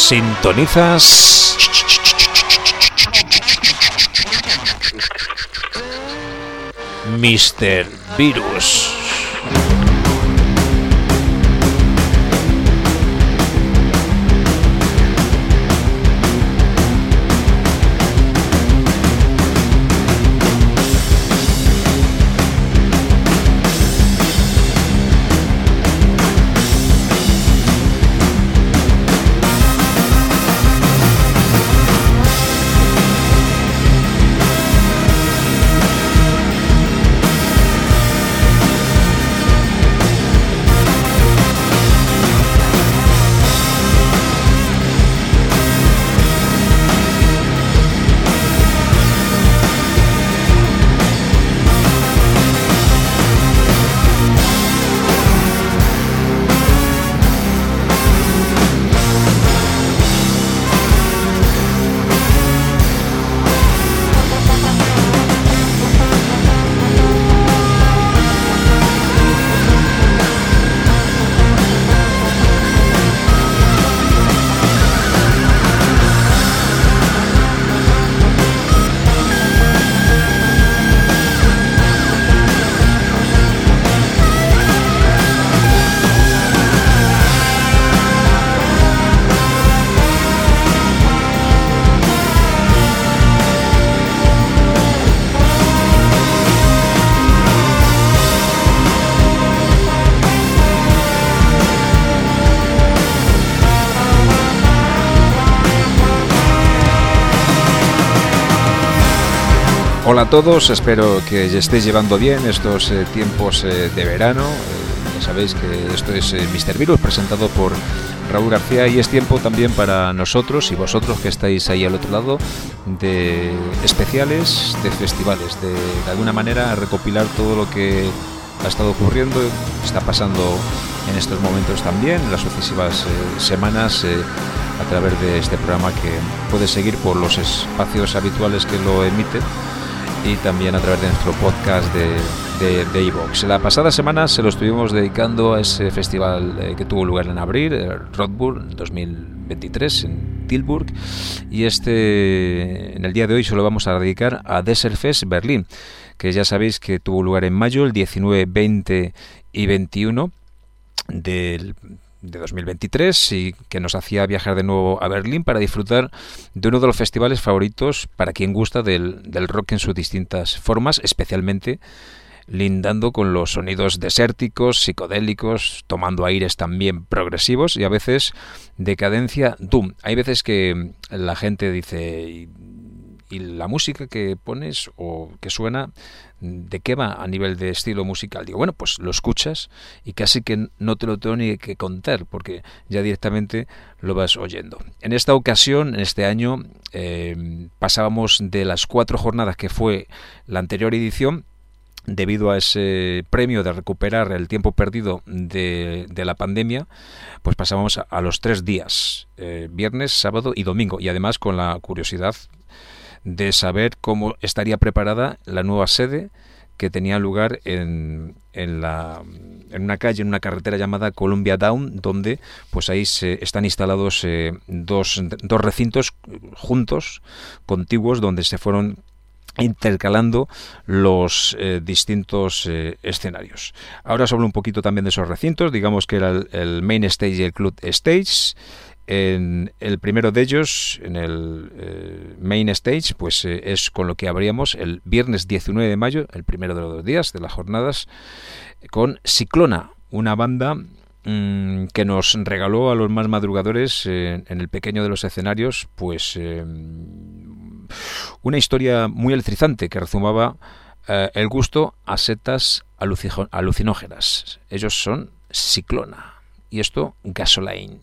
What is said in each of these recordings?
Sintonizas Mr. Virus. Hola a todos, espero que estéis llevando bien estos tiempos de verano. Ya sabéis que esto es Mr. Virus, presentado por Raúl García, y es tiempo también para nosotros y vosotros que estáis ahí al otro lado de especiales, de festivales, de alguna manera recopilar todo lo que ha estado ocurriendo, está pasando en estos momentos también, en las sucesivas semanas, a través de este programa que puedes seguir por los espacios habituales que lo emiten y también a través de nuestro podcast de iVoox. La pasada semana se lo estuvimos dedicando a ese festival que tuvo lugar en abril, Rockburn 2023 en Tilburg, y en el día de hoy se lo vamos a dedicar a Desertfest Berlín, que ya sabéis que tuvo lugar en mayo, el 19, 20 y 21 de 2023, y que nos hacía viajar de nuevo a Berlín para disfrutar de uno de los festivales favoritos para quien gusta del rock en sus distintas formas, especialmente lindando con los sonidos desérticos, psicodélicos, tomando aires también progresivos y a veces de cadencia doom. Hay veces que la gente dice: ¿y la música que pones o que suena, de qué va a nivel de estilo musical? Digo, bueno, pues lo escuchas y casi que no te lo tengo ni que contar, porque ya directamente lo vas oyendo. En esta ocasión, en este año, pasábamos de las 4 jornadas que fue la anterior edición, debido a ese premio de recuperar el tiempo perdido de la pandemia, pues pasábamos a los 3 días, viernes, sábado y domingo, y además con la curiosidad de saber cómo estaría preparada la nueva sede que tenía lugar en una calle, en una carretera llamada Columbia Down, donde pues ahí están instalados dos recintos juntos, contiguos, donde se fueron intercalando los distintos escenarios. Ahora os hablo un poquito también de esos recintos. Digamos que era el Main Stage y el Club Stage. En el primero de ellos, en el Main Stage, pues es con lo que abríamos el viernes 19 de mayo, el primero de los 2 días de las jornadas, con Ciclona, una banda que nos regaló a los más madrugadores en el pequeño de los escenarios, pues una historia muy electrizante que rezumaba el gusto a setas alucinógenas. Ellos son Ciclona y esto Gasoline.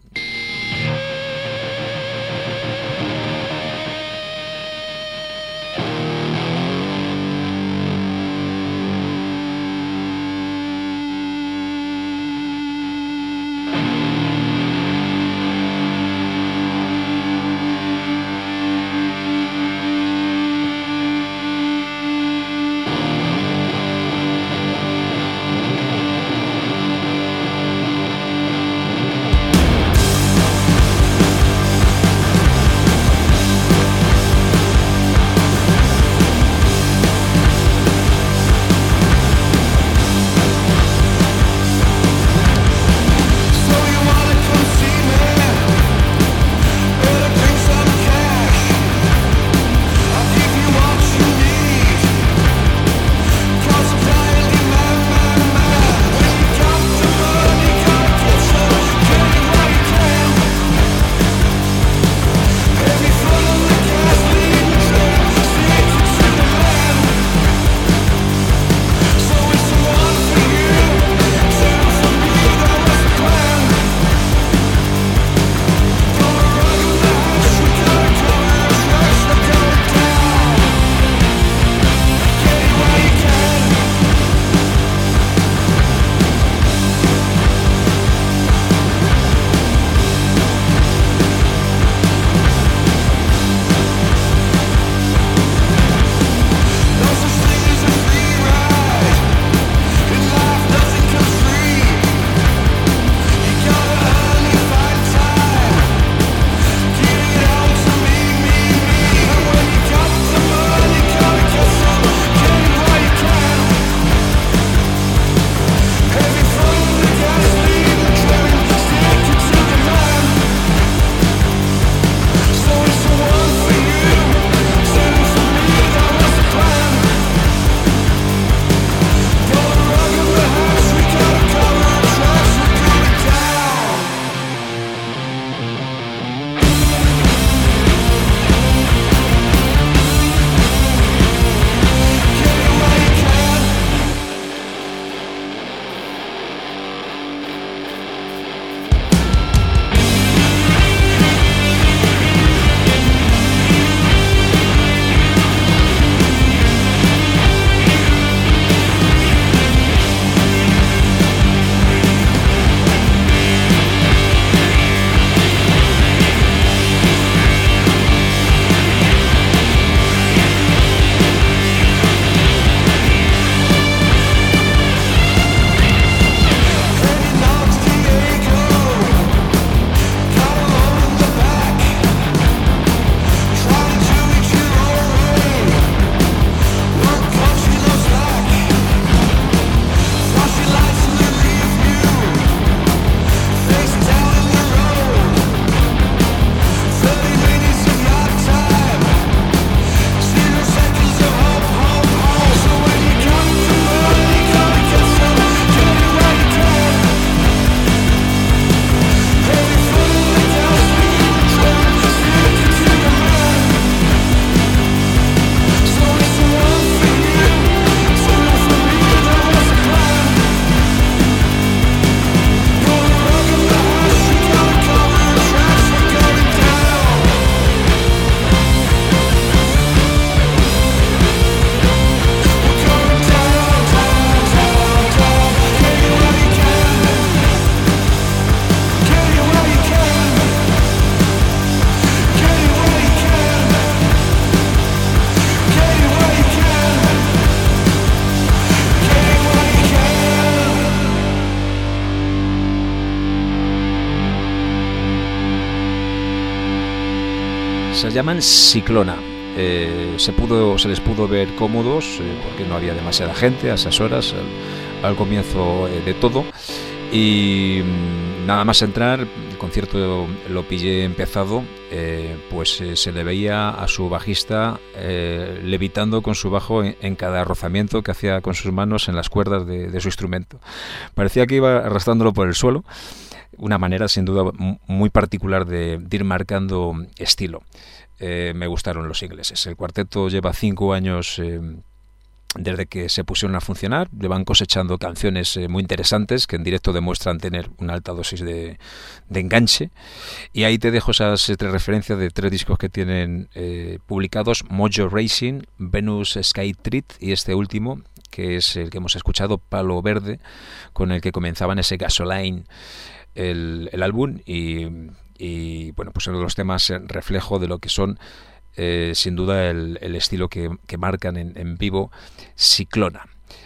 las llaman Ciclona. Se les pudo ver cómodos porque no había demasiada gente a esas horas, al comienzo de todo. Y nada más entrar, el concierto lo pillé empezado, pues se le veía a su bajista levitando con su bajo en cada rozamiento que hacía con sus manos en las cuerdas de su instrumento. Parecía que iba arrastrándolo por el suelo, una manera sin duda muy particular de ir marcando estilo. Me gustaron los ingleses. El cuarteto lleva 5 años desde que se pusieron a funcionar. Llevan cosechando canciones muy interesantes que en directo demuestran tener una alta dosis de enganche. Y ahí te dejo esas 3 referencias de 3 discos que tienen publicados: Mojo Racing, Venus Sky Treat y este último, que es el que hemos escuchado, Palo Verde, con el que comenzaban ese Gasoline el álbum. Y bueno, pues uno de los temas reflejo de lo que son sin duda el estilo que marcan en vivo Ciclona.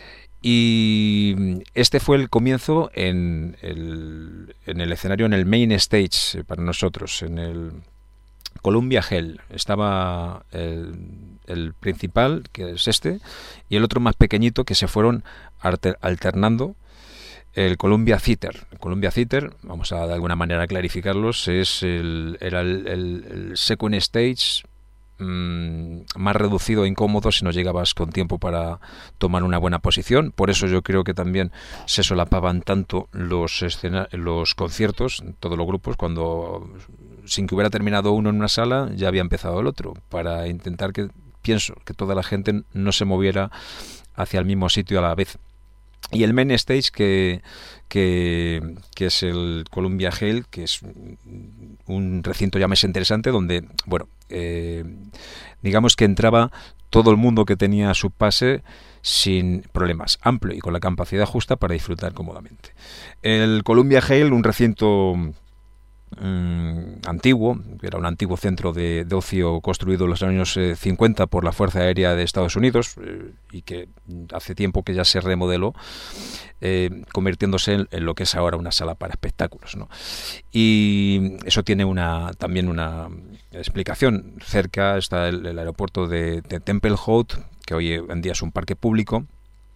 Y este fue el comienzo en el escenario, en el main stage para nosotros, en el Columbia Hell. Estaba el principal, que es este, y el otro más pequeñito que se fueron alternando. El Columbia Theater. El Columbia Theater, vamos a de alguna manera clarificarlos, era el second stage, más reducido e incómodo si no llegabas con tiempo para tomar una buena posición. Por eso yo creo que también se solapaban tanto los conciertos, todos los grupos, cuando sin que hubiera terminado uno en una sala ya había empezado el otro, para intentar que toda la gente no se moviera hacia el mismo sitio a la vez. Y el main stage, que es el Columbia Hell, que es un recinto ya más interesante, donde, bueno, digamos que entraba todo el mundo que tenía su pase sin problemas, amplio y con la capacidad justa para disfrutar cómodamente. El Columbia Hell, un recinto antiguo, era un antiguo centro de ocio construido en los años 50 por la Fuerza Aérea de Estados Unidos, y que hace tiempo que ya se remodeló, convirtiéndose en lo que es ahora una sala para espectáculos, ¿no? Y eso tiene también una explicación. Cerca está el aeropuerto de Templehote, que hoy en día es un parque público.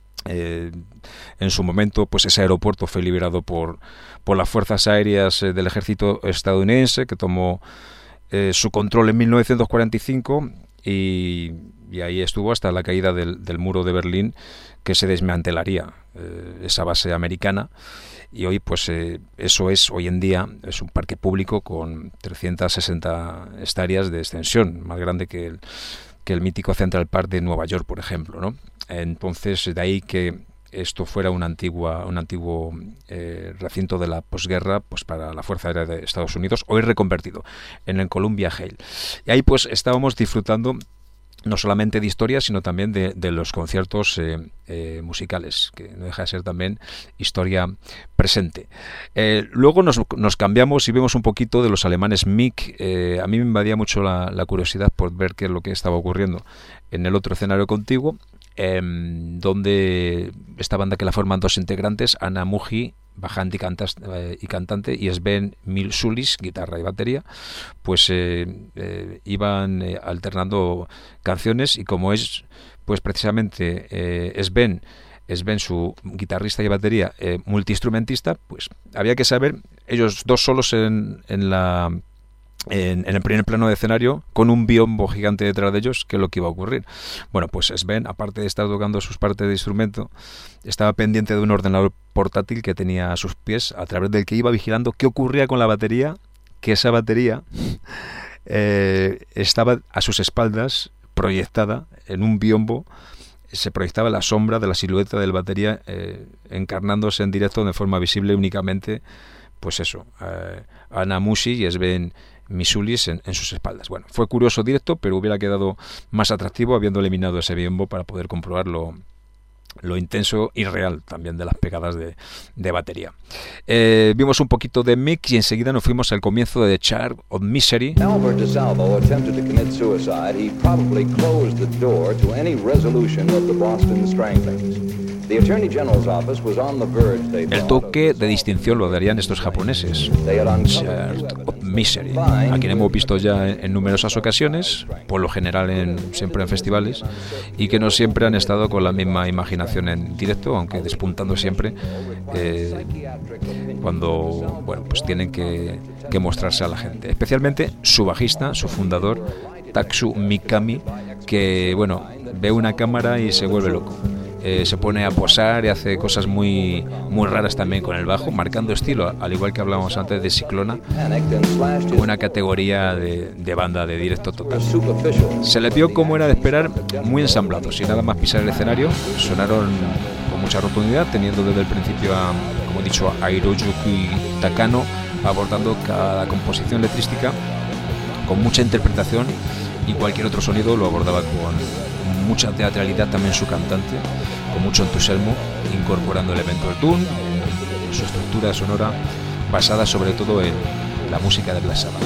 En su momento, pues ese aeropuerto fue liberado por las fuerzas aéreas del ejército estadounidense, que tomó su control en 1945 y ahí estuvo hasta la caída del muro de Berlín, que se desmantelaría esa base americana. Y hoy, pues hoy en día es un parque público con 360 hectáreas de extensión, más grande que el mítico Central Park de Nueva York, por ejemplo, ¿no? Entonces, de ahí que esto fuera un antiguo recinto de la posguerra, pues para la Fuerza Aérea de Estados Unidos, hoy reconvertido en el Columbia Hell. Y ahí pues estábamos disfrutando no solamente de historia, sino también de los conciertos musicales, que no deja de ser también historia presente. Luego nos cambiamos y vemos un poquito de los alemanes MIG. A mí me invadía mucho la curiosidad por ver qué es lo que estaba ocurriendo en el otro escenario contiguo, donde esta banda, que la forman 2 integrantes, Anna Muji, bajante y cantante, y Sven Milsulis, guitarra y batería, pues iban alternando canciones. Y como es pues precisamente Sven, su guitarrista y batería, multiinstrumentista, pues había que saber, ellos 2 solos en el primer plano de escenario, con un biombo gigante detrás de ellos, qué es lo que iba a ocurrir. Bueno, pues Sven, aparte de estar tocando sus partes de instrumento, estaba pendiente de un ordenador portátil que tenía a sus pies, a través del que iba vigilando qué ocurría con la batería, que esa batería estaba a sus espaldas, proyectada en un biombo. Se proyectaba la sombra de la silueta del batería, encarnándose en directo de forma visible únicamente, pues eso, Anna Musi y Sven Misulis en sus espaldas. Bueno, fue curioso directo, pero hubiera quedado más atractivo habiendo eliminado ese biombo para poder comprobar lo intenso y real también de las pegadas de batería. Vimos un poquito de Mick y enseguida nos fuimos al comienzo de The Charm of Misery. Albert DeSalvo attempted to commit suicide. He probably closed the door to any resolution of the Boston Stranglings. The Attorney General's office was on the verge, they thought, el toque de distinción lo darían estos japoneses. Charm of Misery, a quien hemos visto ya en numerosas ocasiones, por lo general siempre en festivales, y que no siempre han estado con la misma imaginación en directo, aunque despuntando siempre cuando pues tienen que mostrarse a la gente. Especialmente su bajista, su fundador, Tatsu Mikami, que ve una cámara y se vuelve loco. Se pone a posar y hace cosas muy raras también con el bajo, marcando estilo, al igual que hablábamos antes de Ciclona, una categoría de banda de directo total. Se le vio, como era de esperar, muy ensamblados, sin nada más pisar el escenario. Sonaron con mucha rotundidad, teniendo desde el principio como he dicho, a Hiroyuki Takano abordando cada composición letrística con mucha interpretación, y cualquier otro sonido lo abordaba con mucha teatralidad también su cantante, con mucho entusiasmo, incorporando elementos doom en su estructura sonora, basada sobre todo en la música de Black Sabbath.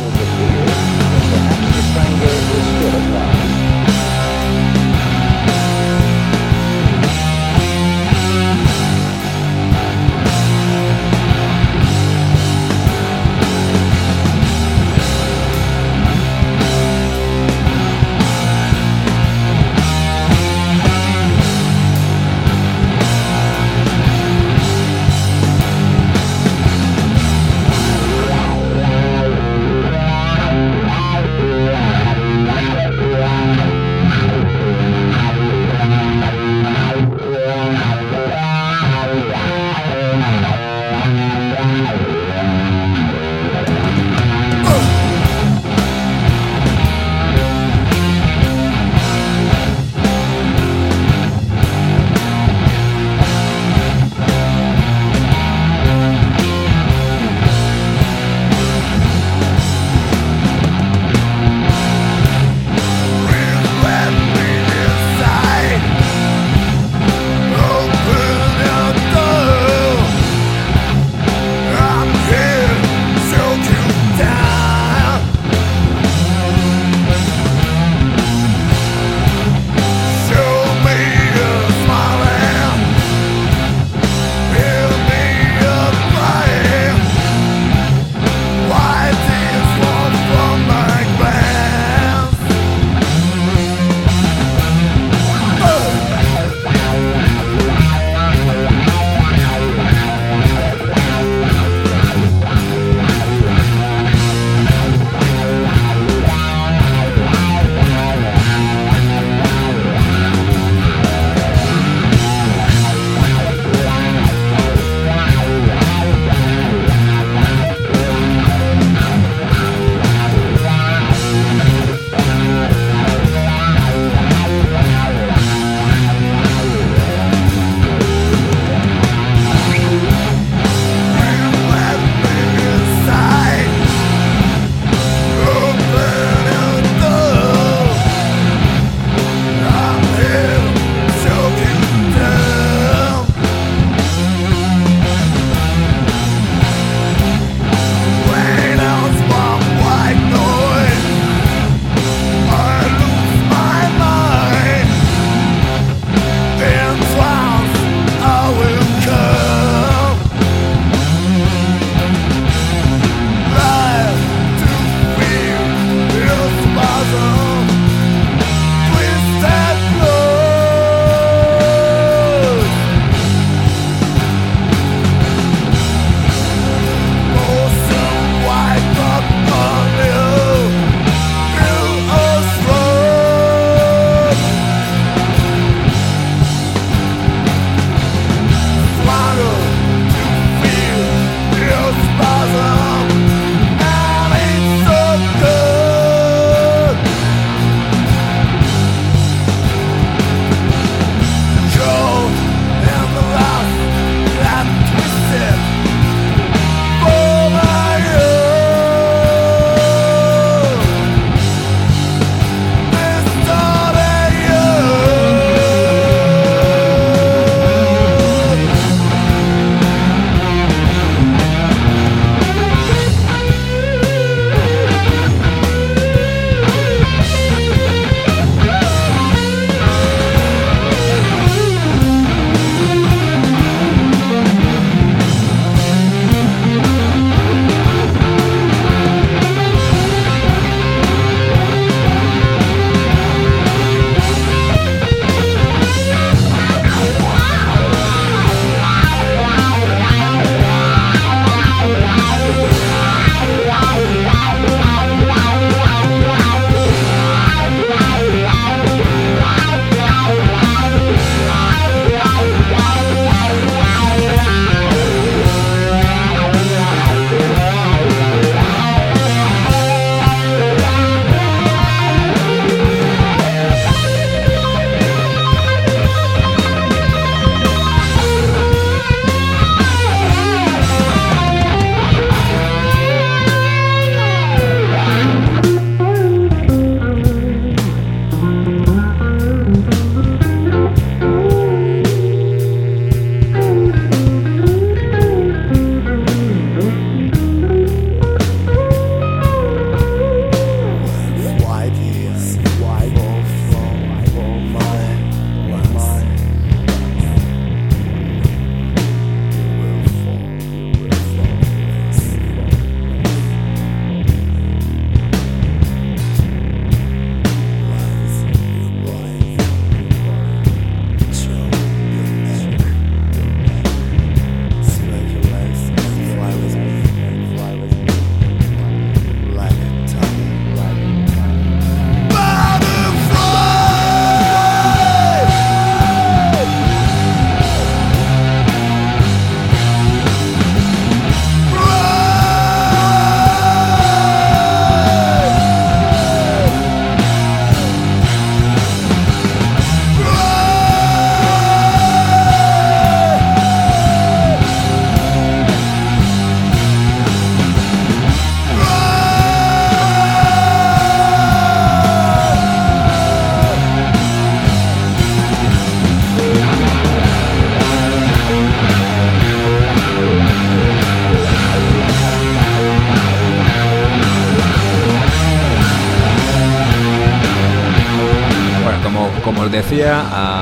os decía,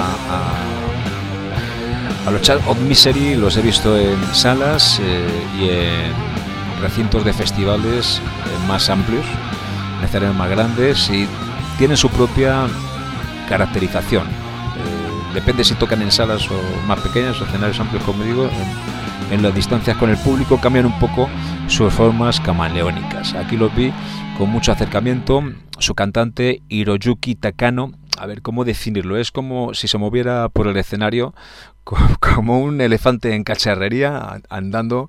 a los Child of Misery los he visto en salas y en recintos de festivales más amplios, en escenarios más grandes, y tienen su propia caracterización. Depende si tocan en salas o más pequeñas o escenarios amplios, como digo. En las distancias con el público cambian un poco sus formas camaleónicas. Aquí los vi con mucho acercamiento. Su cantante, Hiroyuki Takano, a ver cómo definirlo, es como si se moviera por el escenario como un elefante en cacharrería, andando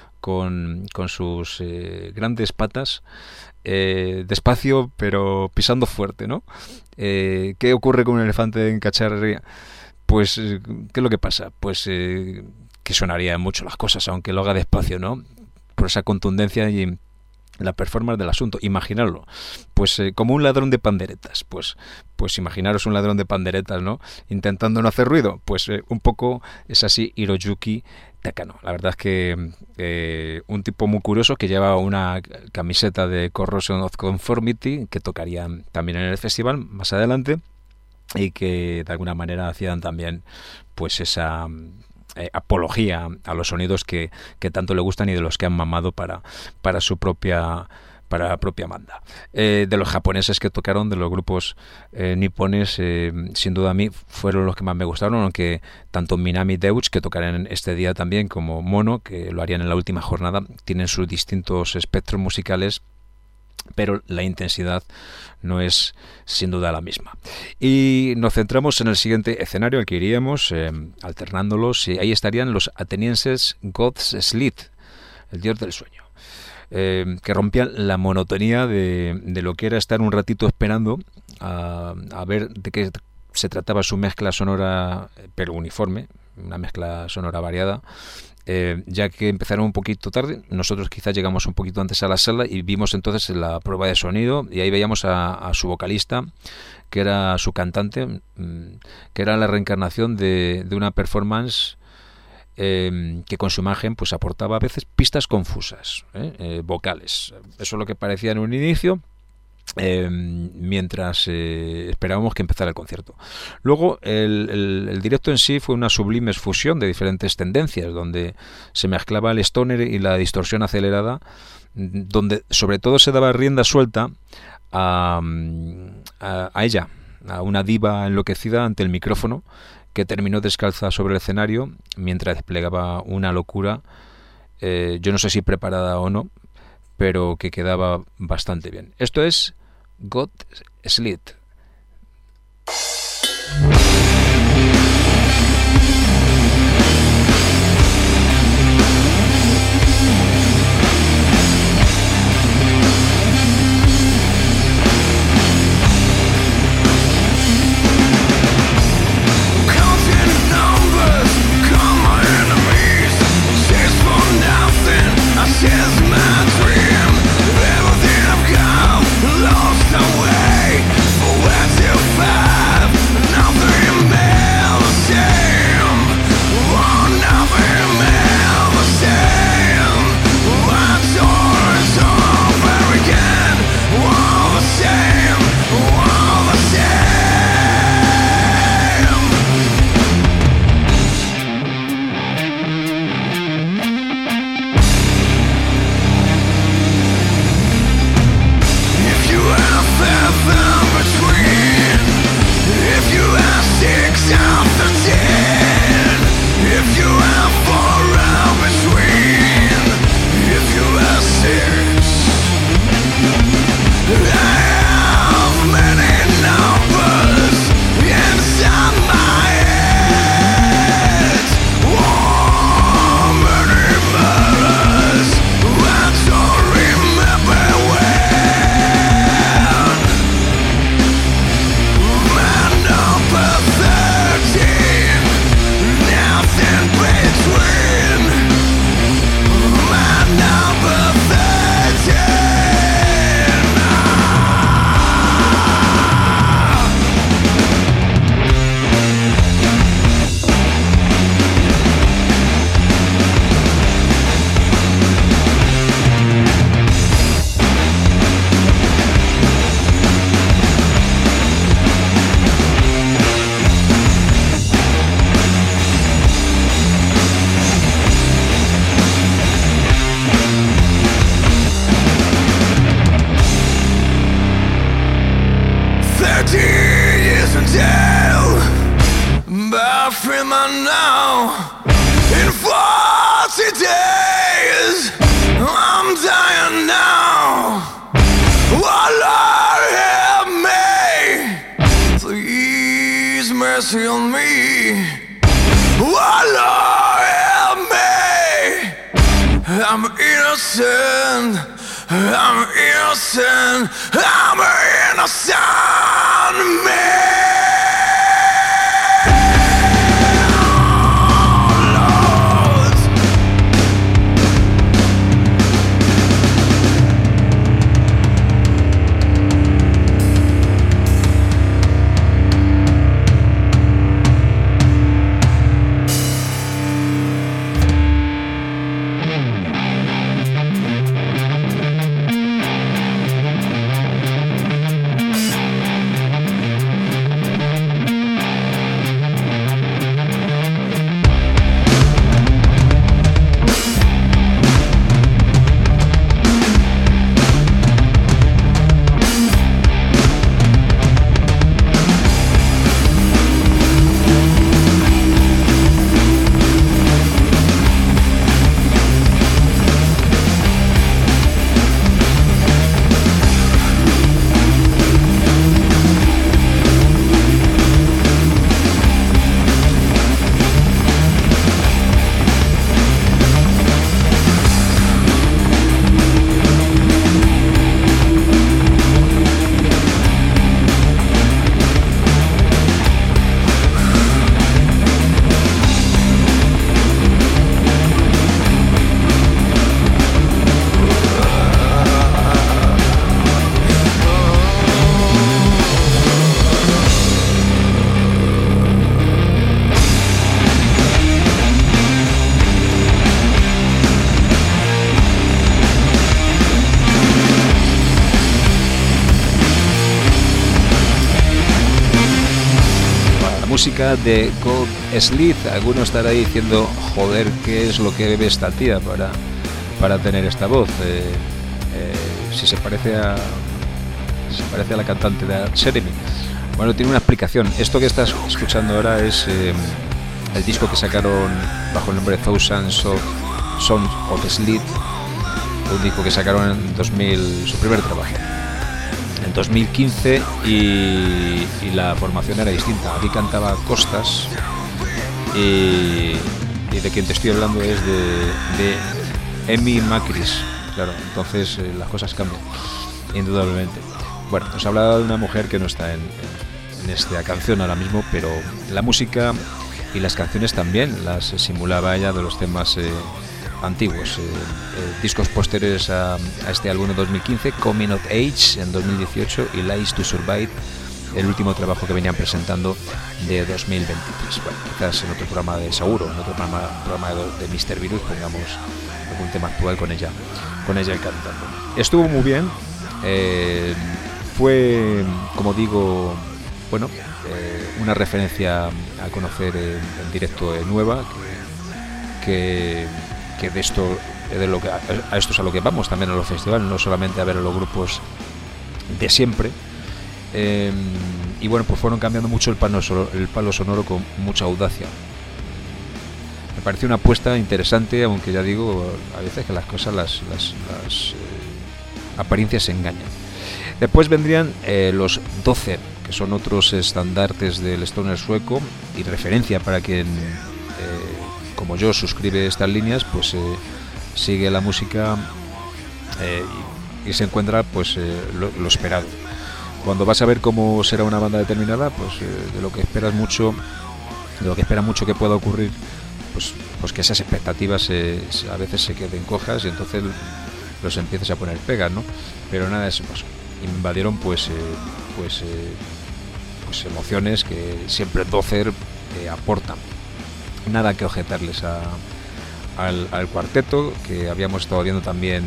con sus grandes patas, despacio pero pisando fuerte, ¿no? ¿Qué ocurre con un elefante en cacharrería? Pues, ¿qué es lo que pasa? Pues que sonarían mucho las cosas, aunque lo haga despacio, ¿no? Por esa contundencia y la performance del asunto. Imaginarlo, pues como un ladrón de panderetas, pues imaginaros un ladrón de panderetas, ¿no? Intentando no hacer ruido, pues un poco es así Hiroyuki Takano. La verdad es que un tipo muy curioso, que lleva una camiseta de Corrosion of Conformity, que tocarían también en el festival más adelante, y que de alguna manera hacían también pues esa apología a los sonidos que tanto le gustan y de los que han mamado para su propia banda. De los japoneses que tocaron, de los grupos nipones, sin duda a mí fueron los que más me gustaron, aunque tanto Minami Deutz, que tocarán este día también, como Mono, que lo harían en la última jornada, tienen sus distintos espectros musicales, pero la intensidad no es sin duda la misma. Y nos centramos en el siguiente escenario al que iríamos, alternándolos, y ahí estarían los atenienses God's Sleep, el dios del sueño, que rompían la monotonía de lo que era estar un ratito esperando a ver de qué se trataba su mezcla sonora, pero uniforme, una mezcla sonora variada. Ya que empezaron un poquito tarde, nosotros quizás llegamos un poquito antes a la sala y vimos entonces la prueba de sonido, y ahí veíamos a su vocalista, que era su cantante, que era la reencarnación de una performance que con su imagen pues aportaba a veces pistas confusas, vocales. Eso es lo que parecía en un inicio, mientras esperábamos que empezara el concierto. Luego el directo en sí fue una sublime fusión de diferentes tendencias, donde se mezclaba el stoner y la distorsión acelerada, donde sobre todo se daba rienda suelta a ella, a una diva enloquecida ante el micrófono, que terminó descalza sobre el escenario mientras desplegaba una locura, yo no sé si preparada o no, pero que quedaba bastante bien. Esto es God Sleep. Lost away for dying now. In 40 days, I'm dying now. Oh Lord, help me. Please mercy on me. Oh Lord, help me. I'm innocent. I'm innocent. I'm innocent man. Música de God Sleeth. Alguno estará diciendo, joder, ¿qué es lo que bebe esta tía para tener esta voz? Si se parece a la cantante de Jeremy. Bueno, tiene una explicación. Esto que estás escuchando ahora es el disco que sacaron bajo el nombre de Thousands of Songs of Sleeth, un disco que sacaron en 2000, su primer trabajo. En 2015 y la formación era distinta. Aquí cantaba Costas y de quien te estoy hablando es de Emi Macris. Claro, entonces las cosas cambian, indudablemente. Bueno, os hablaba de una mujer que no está en esta canción ahora mismo, pero la música y las canciones también las simulaba ella de los temas antiguos, discos posteriores a este álbum de 2015, Coming of Age en 2018 y Lies to Survive, el último trabajo que venían presentando de 2023. Bueno, quizás en otro programa de Seguro, en otro programa de Mr. Virus pongamos algún tema actual con ella cantando. Estuvo muy bien, fue, como digo, bueno, una referencia a conocer en directo nueva, que de esto a esto es a lo que vamos también a los festivales, no solamente a ver a los grupos de siempre. Y bueno, pues fueron cambiando mucho el palo sonoro con mucha audacia. Me pareció una apuesta interesante, aunque ya digo, a veces que las cosas, las apariencias se engañan. Después vendrían los 12, que son otros estandartes del stoner sueco y referencia para quien como yo suscribe estas líneas, pues sigue la música y se encuentra pues lo esperado. Cuando vas a ver cómo será una banda determinada, pues de lo que esperas mucho, de lo que espera mucho que pueda ocurrir, pues que esas expectativas a veces se queden cojas y entonces los empiezas a poner pegas, ¿no? Pero nada de eso pasó. Invadieron pues emociones que siempre Dozer aportan. Nada que objetarles al cuarteto, que habíamos estado viendo también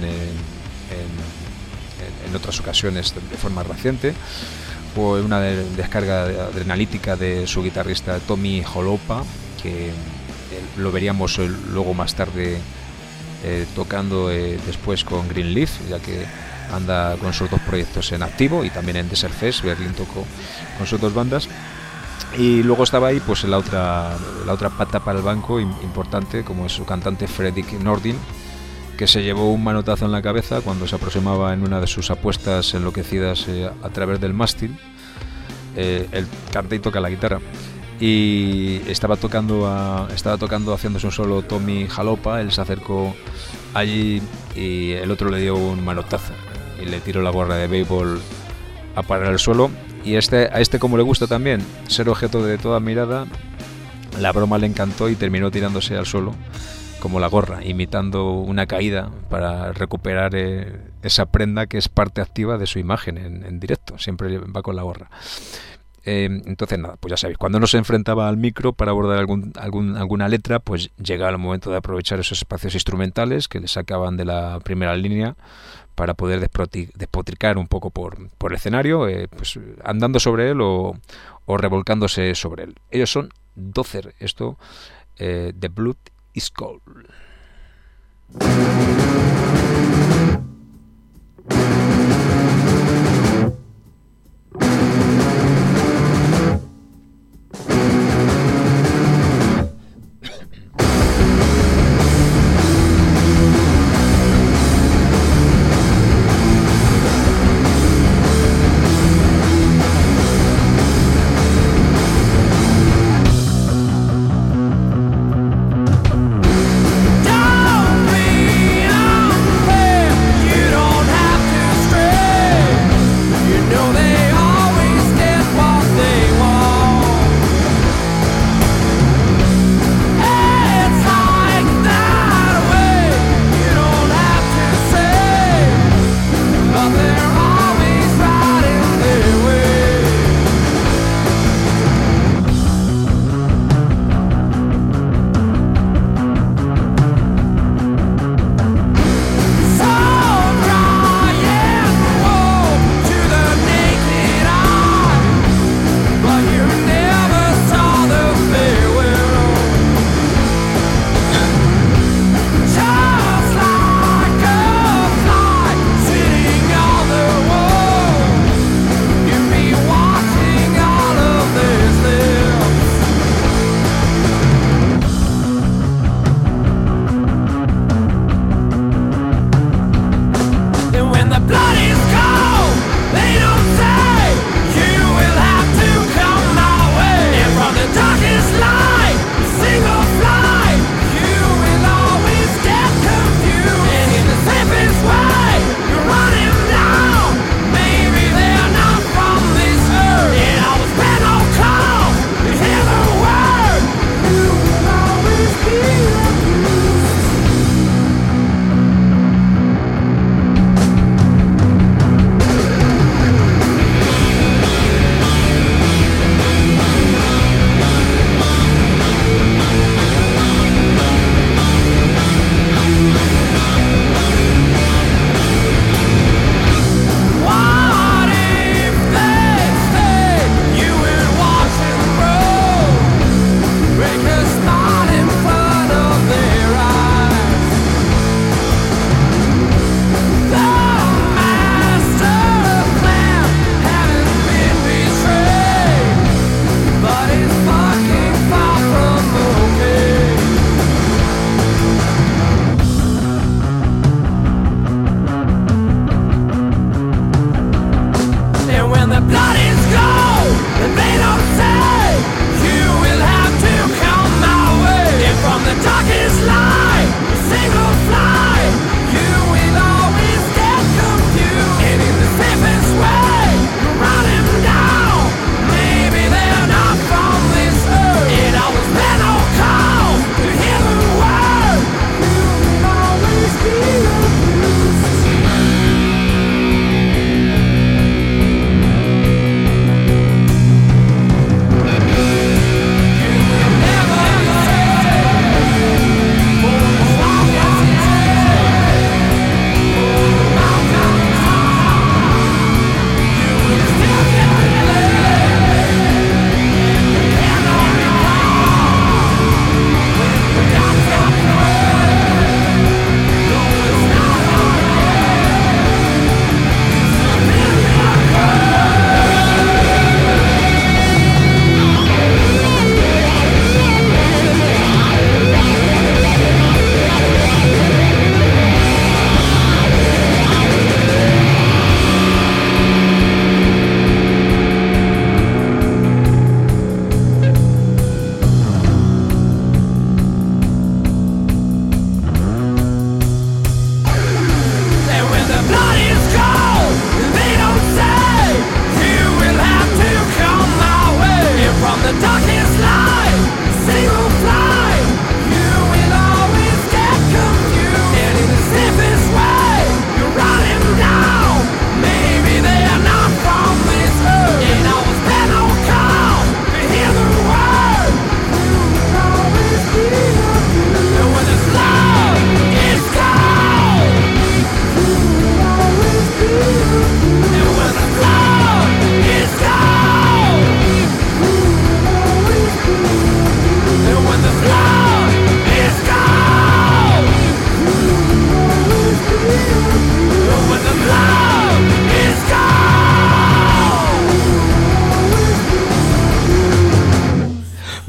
en otras ocasiones de forma reciente. Fue una descarga adrenalítica de su guitarrista Tommy Holopa, que lo veríamos luego más tarde tocando después con Greenleaf, ya que anda con sus dos proyectos en activo, y también en Desert Fest. Berlín tocó con sus dos bandas. Y luego estaba ahí pues la otra pata para el banco importante, como es su cantante Fredrik Nordin, que se llevó un manotazo en la cabeza cuando se aproximaba en una de sus apuestas enloquecidas a través del mástil. Él canta y toca la guitarra. Y estaba tocando haciéndose un solo Tommy Jalopa. Él se acercó allí y el otro le dio un manotazo y le tiró la gorra de béisbol a parar al suelo. Y a este, como le gusta también ser objeto de toda mirada, la broma le encantó y terminó tirándose al suelo como la gorra, imitando una caída para recuperar esa prenda que es parte activa de su imagen en directo. Siempre va con la gorra. Entonces nada, pues ya sabéis, cuando no se enfrentaba al micro para abordar alguna letra, pues llegaba el momento de aprovechar esos espacios instrumentales que le sacaban de la primera línea para poder despotricar un poco por el escenario, pues andando sobre él o revolcándose sobre él. Ellos son Dozer, esto The Blood is Cold. Don't be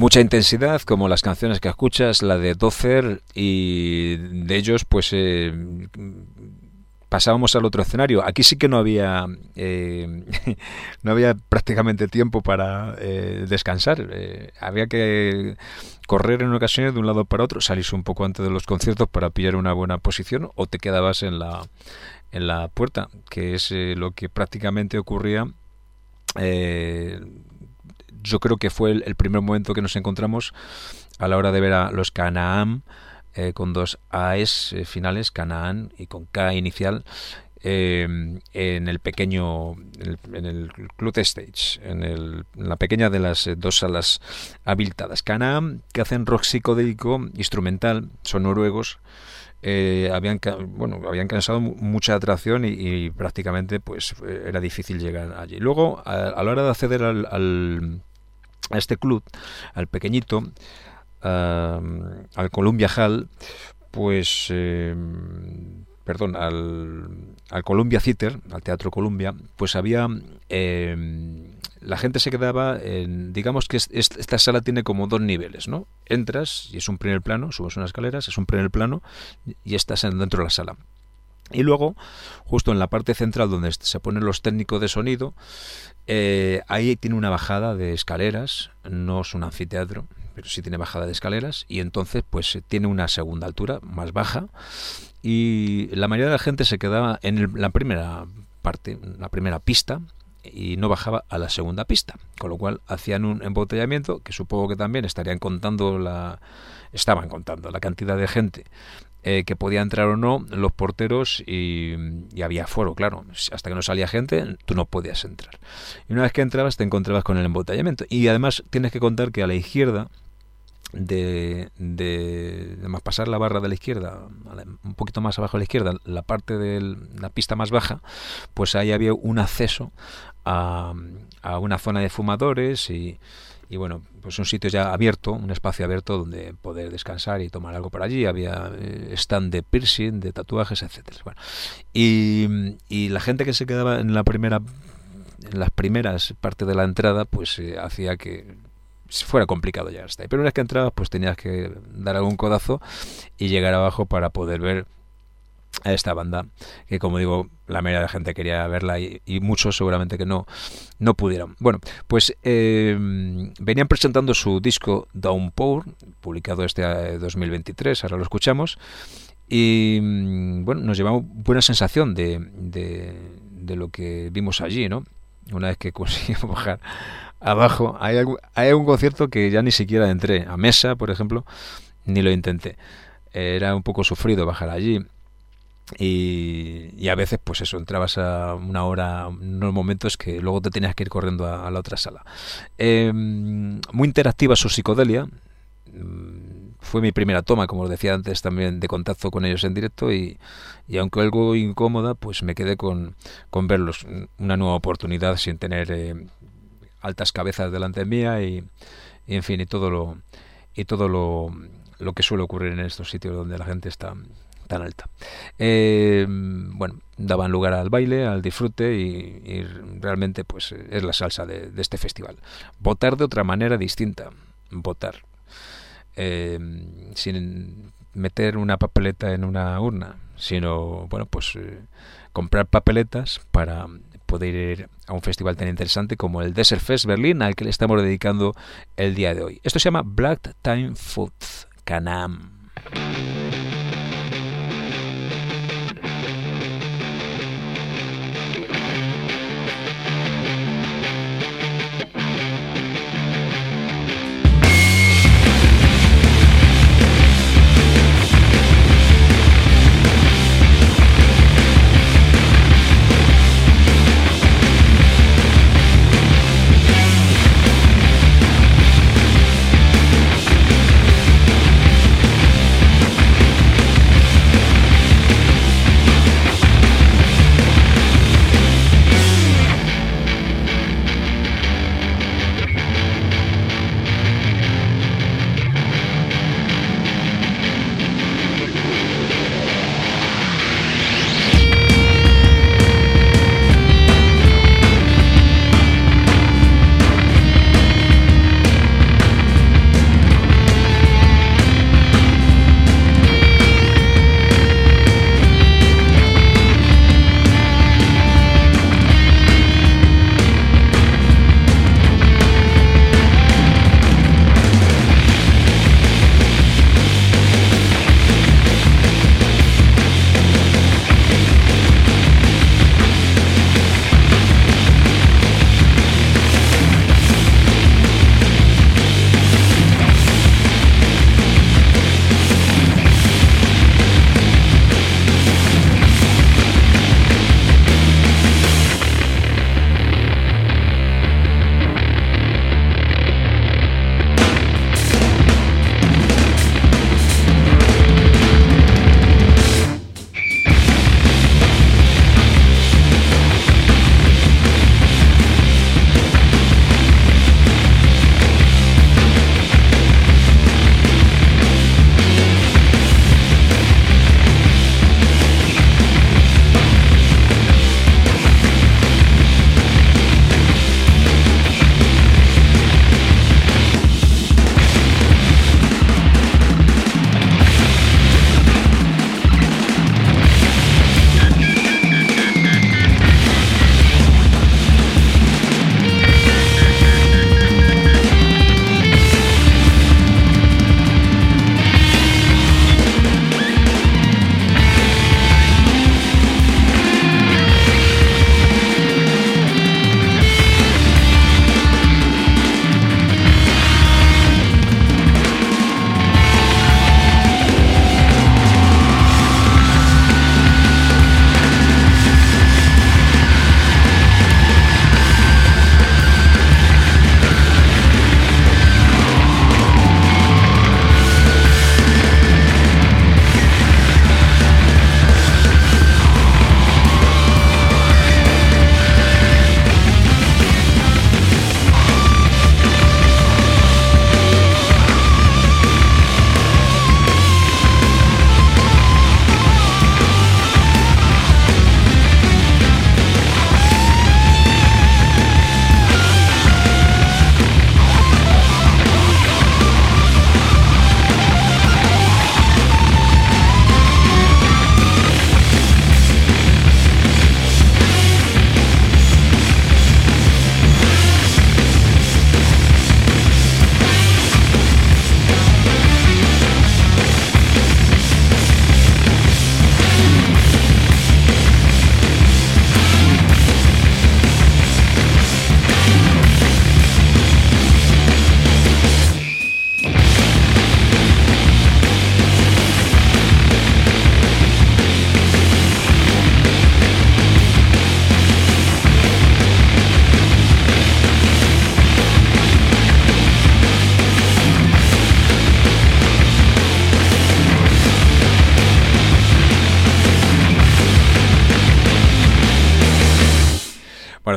mucha intensidad, como las canciones que escuchas, la de Dozer, y de ellos pues pasábamos al otro escenario. Aquí sí que no había no había prácticamente tiempo para descansar. Había que correr en ocasiones de un lado para otro, salirse un poco antes de los conciertos para pillar una buena posición, o te quedabas en la puerta, que es lo que prácticamente ocurría. Yo creo que fue el primer momento que nos encontramos a la hora de ver a los Canaan, con dos AES finales, Canaan, y con K inicial, en el pequeño, en el Club Stage, en la pequeña de las dos salas habilitadas. Canaan, que hacen rock psicodélico instrumental, son noruegos. Habían causado mucha atracción y prácticamente pues era difícil llegar allí. Luego, a la hora de acceder a este club, al pequeñito, al Columbia Hall, pues al Columbia Theater, al Teatro Columbia, pues había la gente se quedaba digamos que esta sala tiene como dos niveles, ¿no? Entras y es un primer plano, subes unas escaleras, es un primer plano y estás dentro de la sala. Y luego, justo en la parte central donde se ponen los técnicos de sonido, ahí tiene una bajada de escaleras, no es un anfiteatro, pero sí tiene bajada de escaleras, y entonces pues tiene una segunda altura más baja, y la mayoría de la gente se quedaba en la primera parte, la primera pista, y no bajaba a la segunda pista, con lo cual hacían un embotellamiento que supongo que también estaban contando la cantidad de gente que podía entrar o no, los porteros, y había aforo, claro. Hasta que no salía gente, tú no podías entrar. Y una vez que entrabas, te encontrabas con el embotellamiento. Y además tienes que contar que a la izquierda, de más pasar la barra de la izquierda, un poquito más abajo a la izquierda, la parte de la pista más baja, pues ahí había un acceso a una zona de fumadores y bueno, pues un sitio ya abierto, un espacio abierto donde poder descansar y tomar algo por allí. Había stand de piercing, de tatuajes, etcétera. Bueno, y la gente que se quedaba en las primeras partes de la entrada, pues hacía que fuera complicado llegar hasta ahí. Pero una vez que entrabas, pues tenías que dar algún codazo y llegar abajo para poder ver a esta banda, que como digo, la mayoría de la gente quería verla y muchos seguramente que no pudieron. Bueno, pues venían presentando su disco Downpour, publicado este 2023, ahora lo escuchamos, y bueno, nos llevamos buena sensación de lo que vimos allí, ¿no? Una vez que conseguimos bajar abajo, hay un concierto que ya ni siquiera entré, a Mesa, por ejemplo, ni lo intenté. Era un poco sufrido bajar allí. Y a veces pues eso, entrabas a una hora, unos momentos que luego te tenías que ir corriendo a la otra sala. Muy interactiva su psicodelia. Fue mi primera toma, como os decía antes, también de contacto con ellos en directo, y aunque algo incómoda, pues me quedé con verlos. Una nueva oportunidad sin tener altas cabezas delante mía y en fin, y todo lo que suele ocurrir en estos sitios donde la gente está tan alta. Bueno, daban lugar al baile, al disfrute, y realmente pues es la salsa de este festival. Votar de otra manera distinta, votar sin meter una papeleta en una urna, sino bueno, pues comprar papeletas para poder ir a un festival tan interesante como el Desert Fest Berlín, al que le estamos dedicando el día de hoy. Esto se llama Black Time Food, Canaan.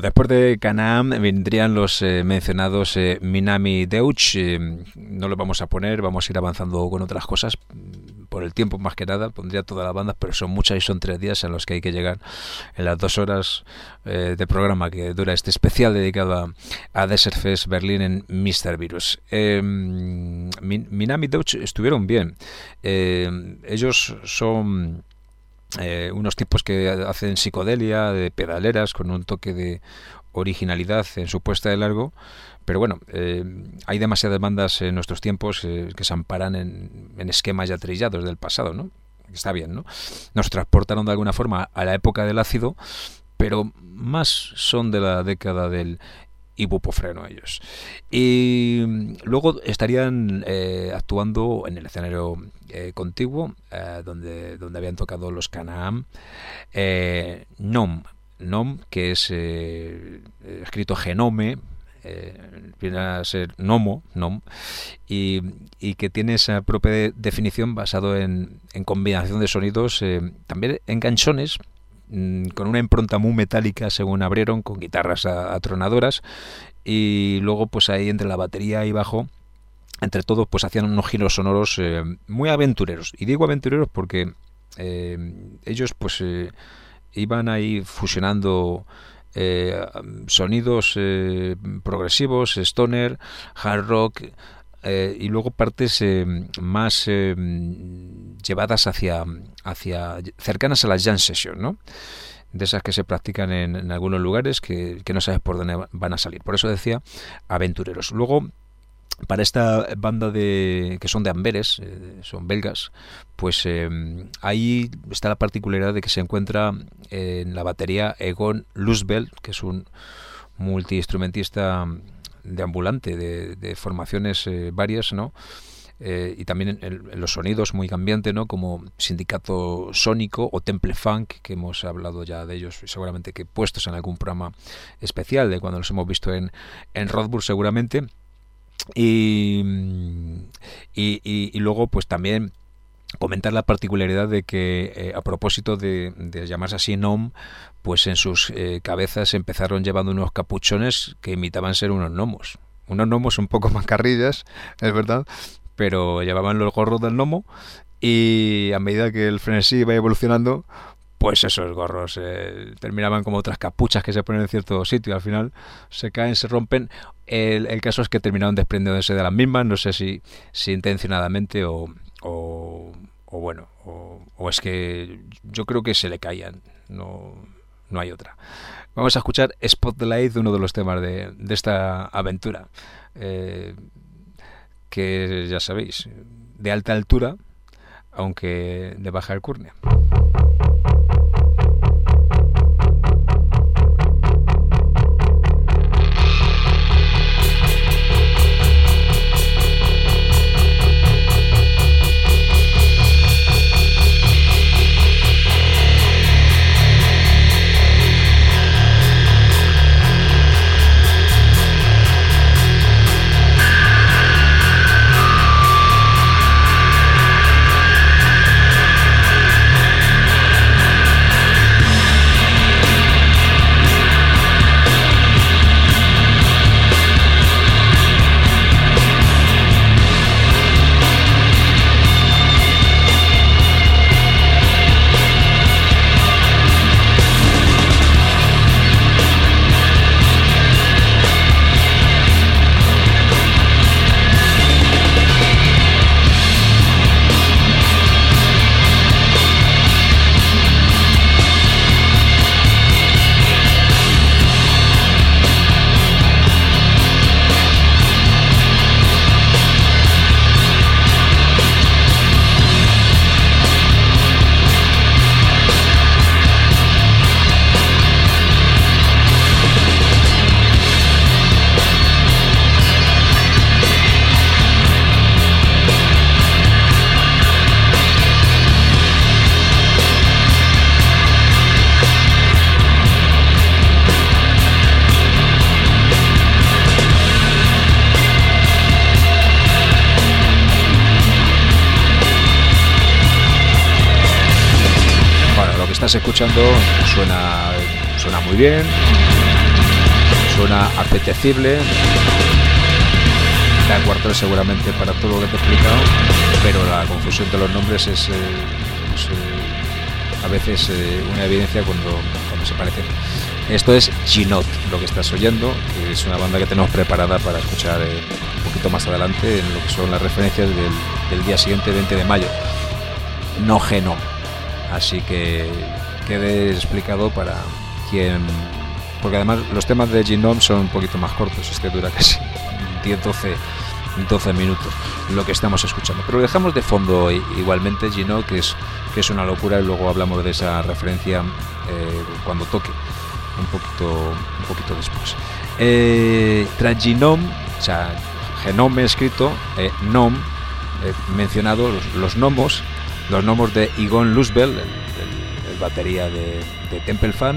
después de Can-Am vendrían los mencionados Minami Deutsch. No los vamos a poner, vamos a ir avanzando con otras cosas. Por el tiempo más que nada, pondría toda la banda, pero son muchas y son 3 días en los que hay que llegar en las 2 horas de programa que dura este especial dedicado a Desert Fest Berlín en Mr. Virus. Minami Deutsch estuvieron bien. Ellos son unos tipos que hacen psicodelia, de pedaleras, con un toque de originalidad en su puesta de largo. Pero bueno, hay demasiadas bandas en nuestros tiempos que se amparan en esquemas ya trillados del pasado, ¿no? Está bien, ¿no? Nos transportaron de alguna forma a la época del ácido, pero más son de la década del ibuprofeno ellos. Y luego estarían actuando en el escenario contiguo, donde habían tocado los Can-Am, Nom, que es escrito Genome, viene a ser Nom, y que tiene esa propia definición basado en combinación de sonidos, también enganchones, con una impronta muy metálica según abrieron, con guitarras atronadoras, y luego pues ahí entre la batería y bajo, entre todos pues hacían unos giros sonoros muy aventureros. Y digo aventureros porque ellos pues iban ahí fusionando sonidos progresivos, stoner, hard rock, y luego partes más llevadas hacia cercanas a las jam sessions, ¿no? De esas que se practican en algunos lugares que no sabes por dónde van a salir. Por eso decía aventureros. Luego, para esta banda que son de Amberes, son belgas, pues ahí está la particularidad de que se encuentra en la batería Egon Luzbel, que es un multiinstrumentista de ambulante, de formaciones varias, ¿no? Y también en los sonidos muy cambiante, ¿no? Como Sindicato Sónico o Temple Funk, que hemos hablado ya de ellos, seguramente que puestos en algún programa especial de cuando los hemos visto en Rothburg seguramente. Y luego pues también comentar la particularidad de que a propósito de llamarse así Nom, pues en sus cabezas empezaron llevando unos capuchones que imitaban ser unos gnomos un poco mancarrillas, es verdad, pero llevaban los gorros del gnomo, y a medida que el frenesí iba evolucionando, pues esos gorros terminaban como otras capuchas que se ponen en cierto sitio, y al final se caen, se rompen. El caso es que terminaron desprendiéndose de las mismas, no sé si intencionadamente o es que yo creo que se le caían, no hay otra. Vamos a escuchar Spotlight, uno de los temas de esta aventura, que ya sabéis, de alta altura, aunque de baja alcurnia. Estás escuchando, suena muy bien, suena apetecible. Da cuartel seguramente para todo lo que te he explicado, pero la confusión de los nombres es a veces una evidencia cuando se parecen. Esto es Ginot, lo que estás oyendo, que es una banda que tenemos preparada para escuchar un poquito más adelante en lo que son las referencias del día siguiente, 20 de mayo. No Genome. Así que quede explicado para quien... Porque además los temas de Ginome son un poquito más cortos, este dura casi 10-12 minutos lo que estamos escuchando, pero lo dejamos de fondo igualmente. Ginome, que es una locura, y luego hablamos de esa referencia cuando toque un poquito después. Tras Ginome, o sea, Genome escrito, Nom, mencionado los gnomos de Egon Luzbel, el batería de Temple Fan.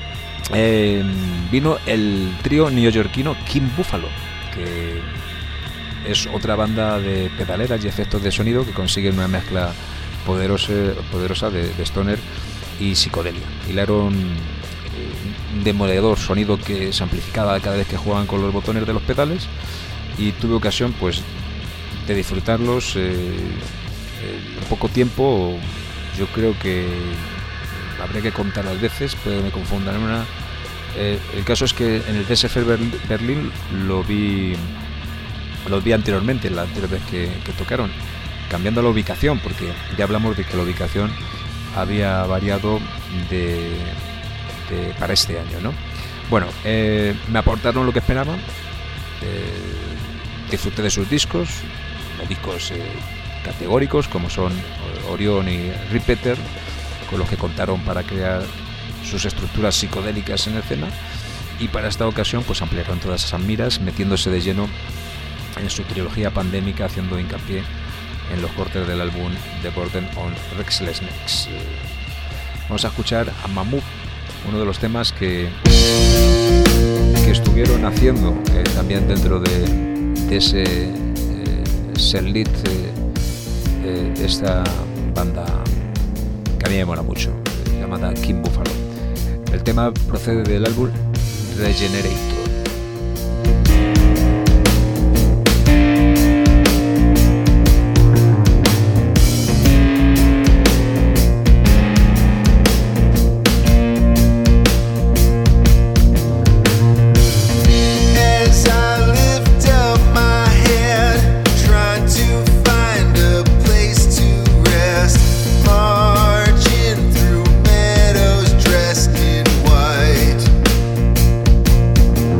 Vino el trío neoyorquino King Buffalo, que es otra banda de pedaleras y efectos de sonido que consiguen una mezcla poderosa de stoner y psicodelia. Hilaron un demoledor sonido que se amplificaba cada vez que jugaban con los botones de los pedales, y tuve ocasión pues de disfrutarlos en poco tiempo. Yo creo que habría que contar las veces, puede que me confundan en una. El caso es que en el DSF Berlín los vi anteriormente, la anterior vez que tocaron, cambiando la ubicación, porque ya hablamos de que la ubicación había variado para este año, ¿no? Bueno, me aportaron lo que esperaba, disfruté de sus discos categóricos como son Orion y Repeater, con los que contaron para crear sus estructuras psicodélicas en escena, y para esta ocasión pues ampliaron todas esas miras, metiéndose de lleno en su trilogía pandémica, haciendo hincapié en los cortes del álbum The Burden on Restlessness. Vamos a escuchar a Mammoth, uno de los temas que estuvieron haciendo también dentro de ese setlist, esta banda que a mí me mola mucho, llamada King Buffalo. El tema procede del álbum Regenerator. Dressed in white.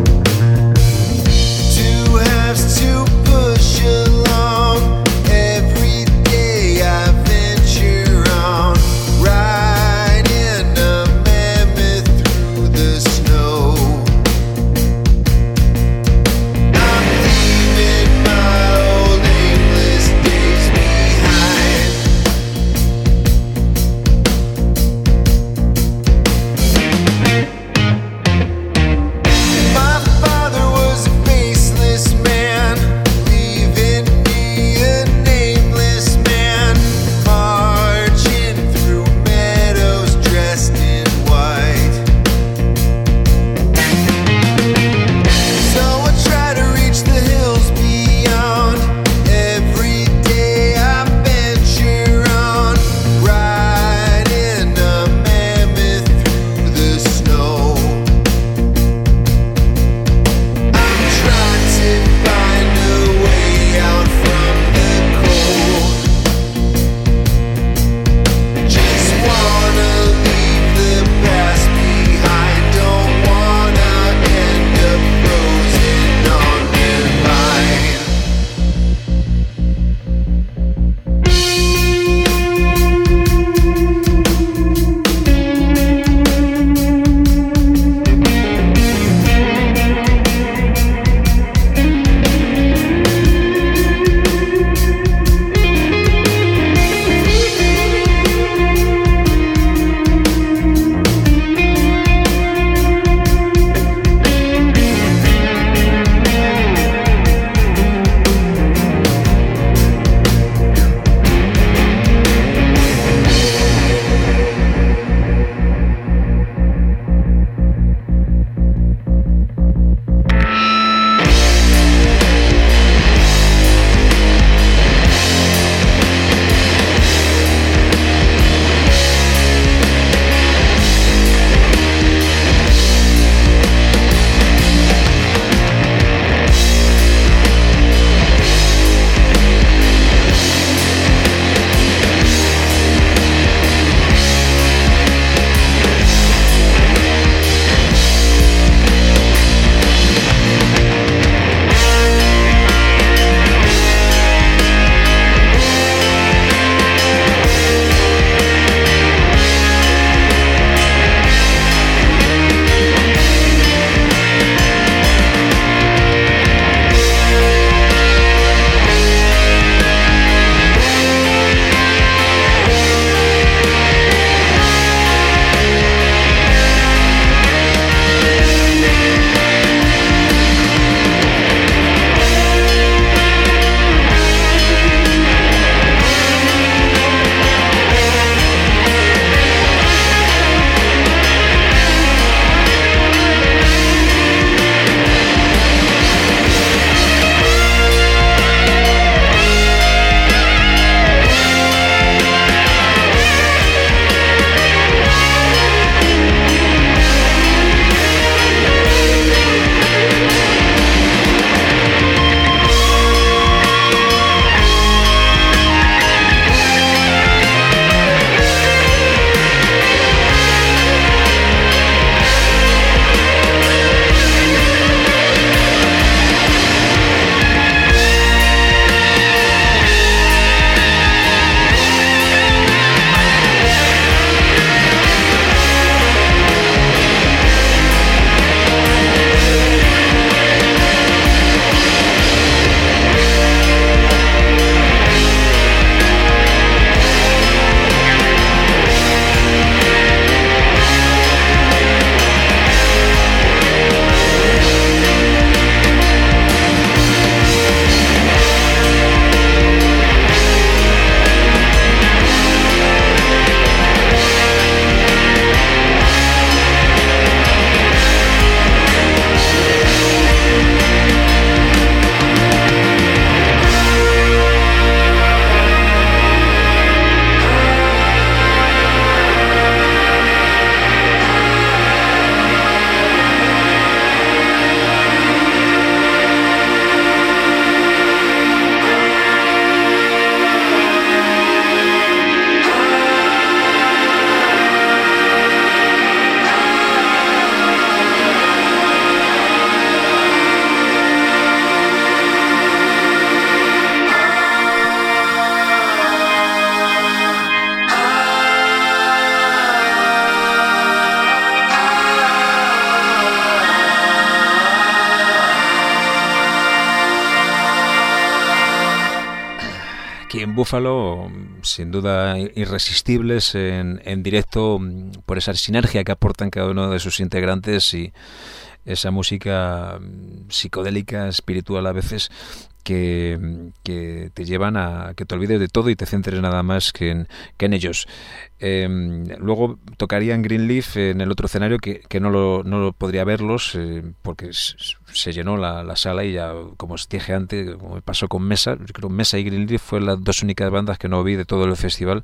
Buffalo, sin duda irresistibles en directo por esa sinergia que aportan cada uno de sus integrantes y esa música psicodélica, espiritual a veces, que te llevan a que te olvides de todo y te centres nada más que en ellos. Luego tocarían Greenleaf en el otro escenario que no lo podría verlos porque se llenó la sala y ya, como os dije antes, como me pasó con Mesa, yo creo que Mesa y Greenleaf fueron las dos únicas bandas que no vi de todo el festival,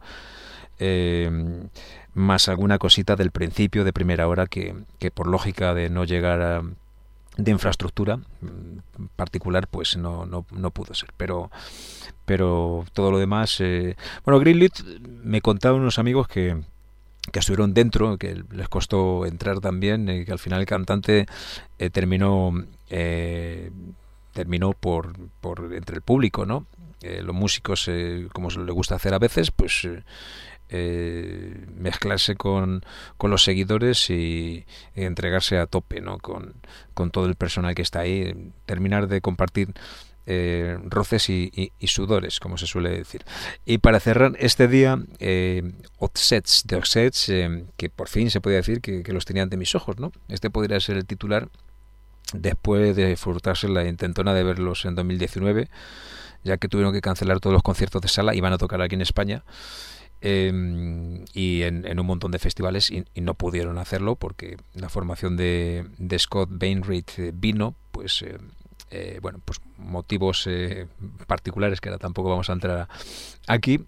más alguna cosita del principio, de primera hora, que por lógica de no llegar de infraestructura particular, pues no pudo ser, pero todo lo demás, Greenleaf, me contaban unos amigos que estuvieron dentro, que les costó entrar también, que al final el cantante terminó por entre el público, ¿no? Los músicos, como le gusta hacer a veces, pues mezclarse con los seguidores y entregarse a tope, ¿no? con todo el personal que está ahí, terminar de compartir roces y sudores, como se suele decir. Y para cerrar este día, Ossets, que por fin se podía decir que los tenía ante mis ojos, ¿no? Este podría ser el titular después de frustrarse la intentona de verlos en 2019, ya que tuvieron que cancelar todos los conciertos de sala y van a tocar aquí en España, y en un montón de festivales, y no pudieron hacerlo porque la formación de Scott Wainwright vino, pues pues motivos particulares que ahora tampoco vamos a entrar aquí,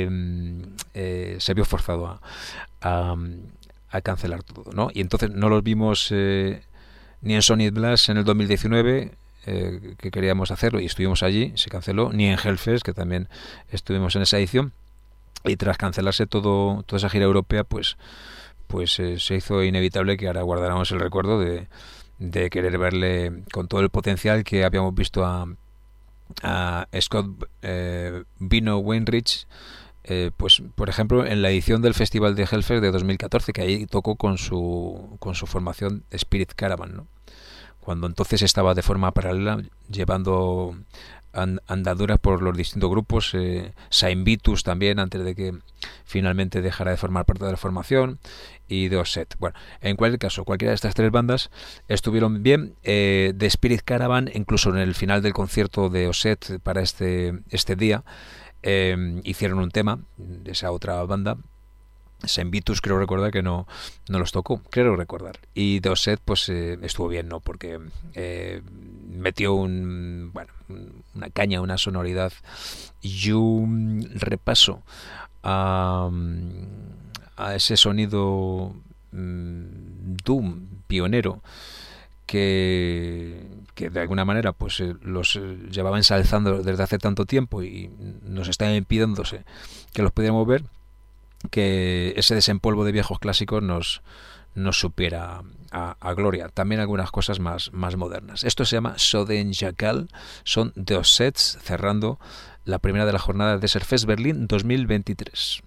se vio forzado a cancelar todo, ¿no? Y entonces no los vimos ni en Sonic Blast en el 2019, que queríamos hacerlo y estuvimos allí, se canceló, ni en Hellfest, que también estuvimos en esa edición. Y tras cancelarse toda esa gira europea, pues se hizo inevitable que ahora guardáramos el recuerdo de querer verle con todo el potencial que habíamos visto a Scott Wainwright, pues por ejemplo en la edición del Festival de Hellfest de 2014, que ahí tocó con su formación Spirit Caravan, ¿no? Cuando entonces estaba de forma paralela llevando andaduras por los distintos grupos, Saint Vitus también, antes de que finalmente dejara de formar parte de la formación, y de Osset. Bueno, en cualquier caso, cualquiera de estas tres bandas estuvieron bien. De Spirit Caravan, incluso en el final del concierto de Osset para este día, hicieron un tema de esa otra banda. Saint Vitus creo recordar que no los tocó, creo recordar. Y de Osset pues estuvo bien, ¿no? Porque metió una caña, una sonoridad y un repaso a ese sonido doom pionero que de alguna manera pues los llevaba ensalzando desde hace tanto tiempo y nos está impidiéndose que los pudiéramos ver, que ese desempolvo de viejos clásicos nos supera a gloria. También algunas cosas más modernas. Esto se llama Southern Jackal, son dos sets cerrando la primera de la jornada de Desert Fest Berlín 2023.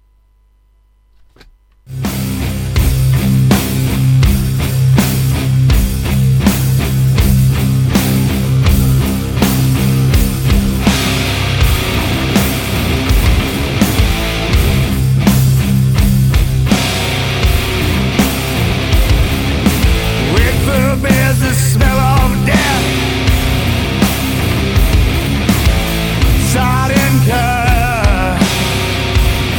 Bears the smell of death, sodden curd,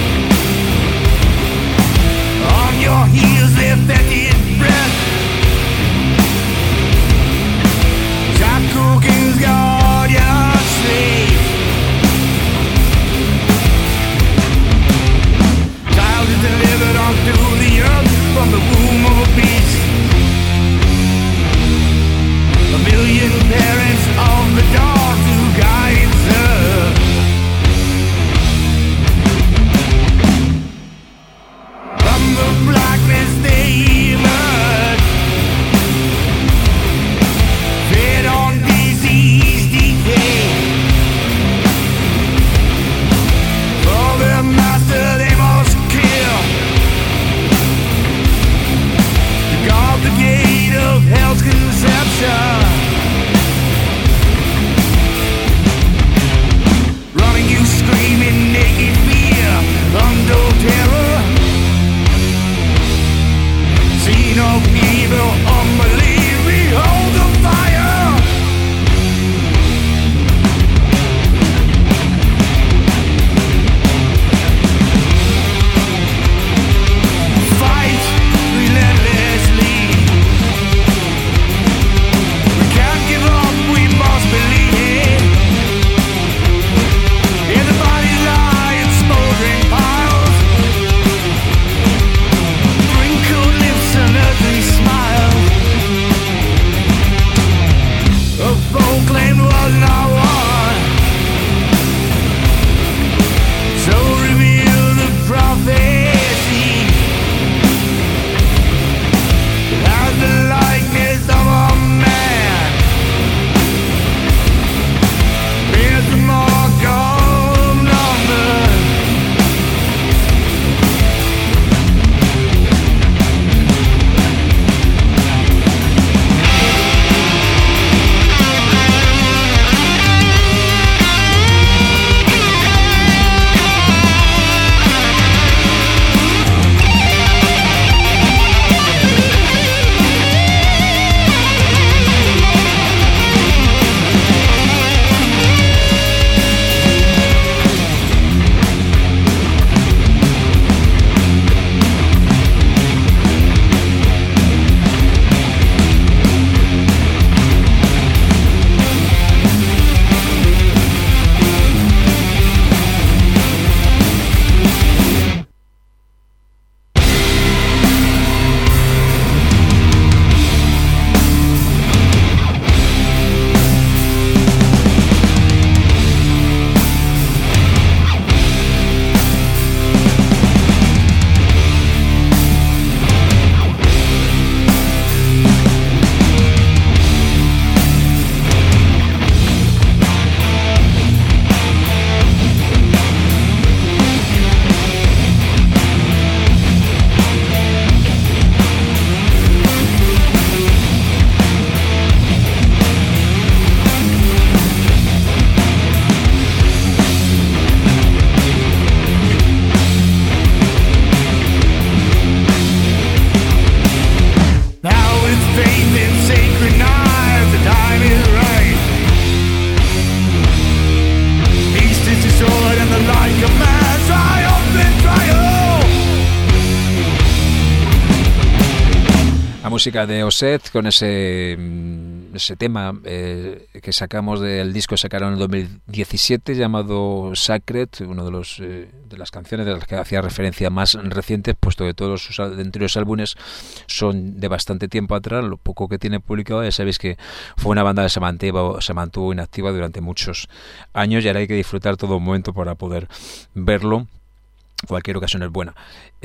música de Oseth con ese tema que sacamos del disco que sacaron en 2017 llamado Sacred, uno de las canciones de las que hacía referencia más recientes, puesto que todos sus anteriores álbumes son de bastante tiempo atrás. Lo poco que tiene publicado, ya sabéis que fue una banda que se mantuvo inactiva durante muchos años y ahora hay que disfrutar todo momento para poder verlo. Cualquier ocasión es buena.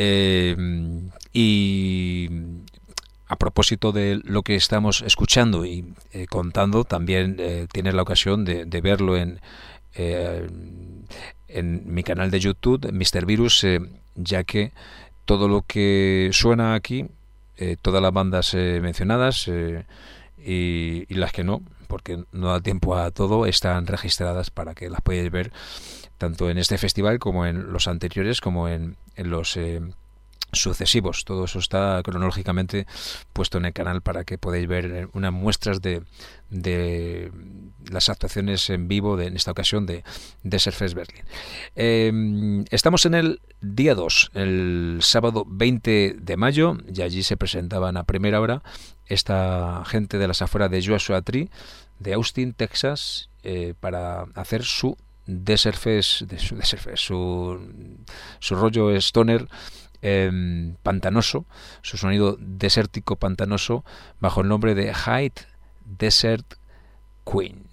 Y a propósito de lo que estamos escuchando y contando, también tienes la ocasión de verlo en mi canal de YouTube, Mr. Virus, ya que todo lo que suena aquí, todas las bandas mencionadas y las que no, porque no da tiempo a todo, están registradas para que las podáis ver tanto en este festival como en los anteriores, como en los sucesivos. Todo eso está cronológicamente puesto en el canal para que podáis ver unas muestras de las actuaciones en vivo en esta ocasión de Desert Fest Berlin. Estamos en el día 2, el sábado 20 de mayo, y allí se presentaban a primera hora esta gente de las afueras de Joshua Tree, de Austin, Texas, para hacer su Desert Fest, su rollo stoner pantanoso, su sonido desértico pantanoso, bajo el nombre de High Desert Queen.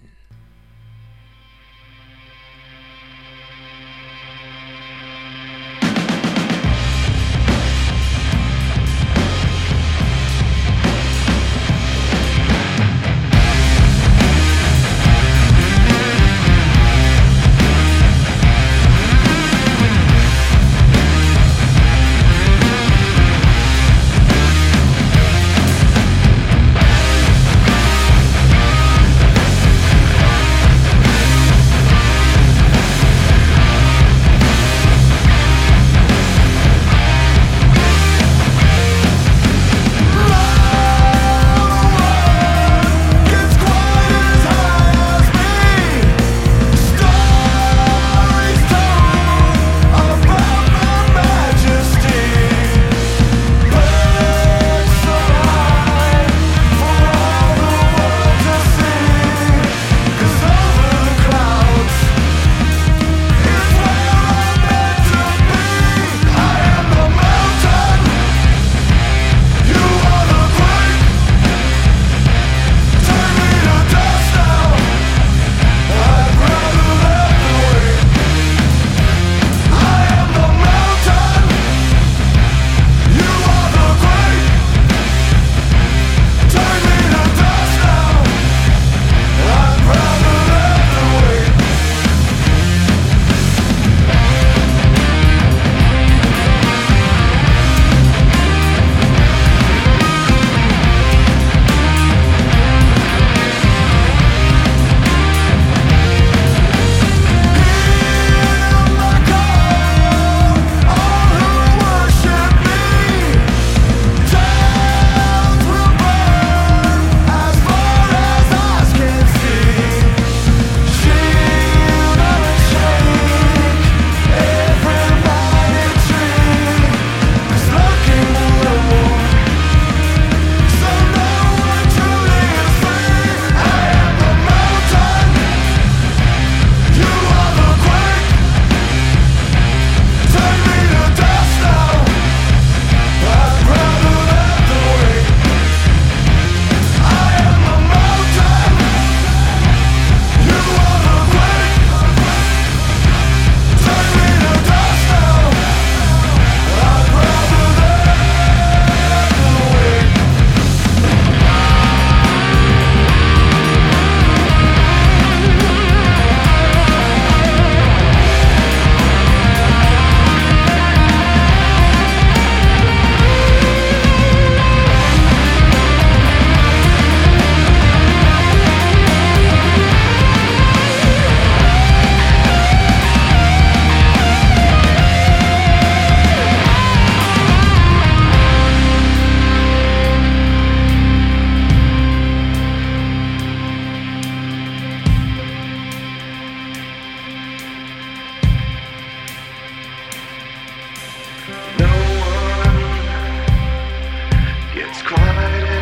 It's quiet.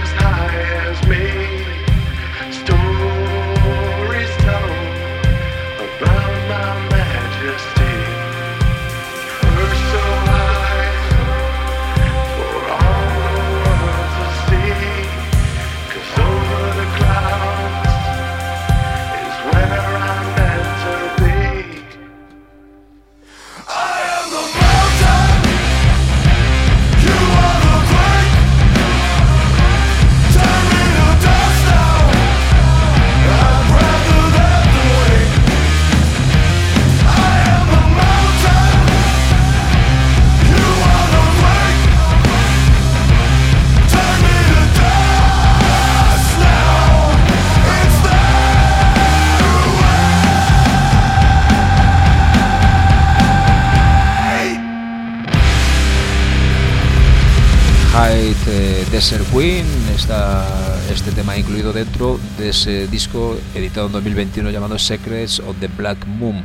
Hyde Desert Queen, este tema incluido dentro de ese disco editado en 2021 llamado Secrets of the Black Moon.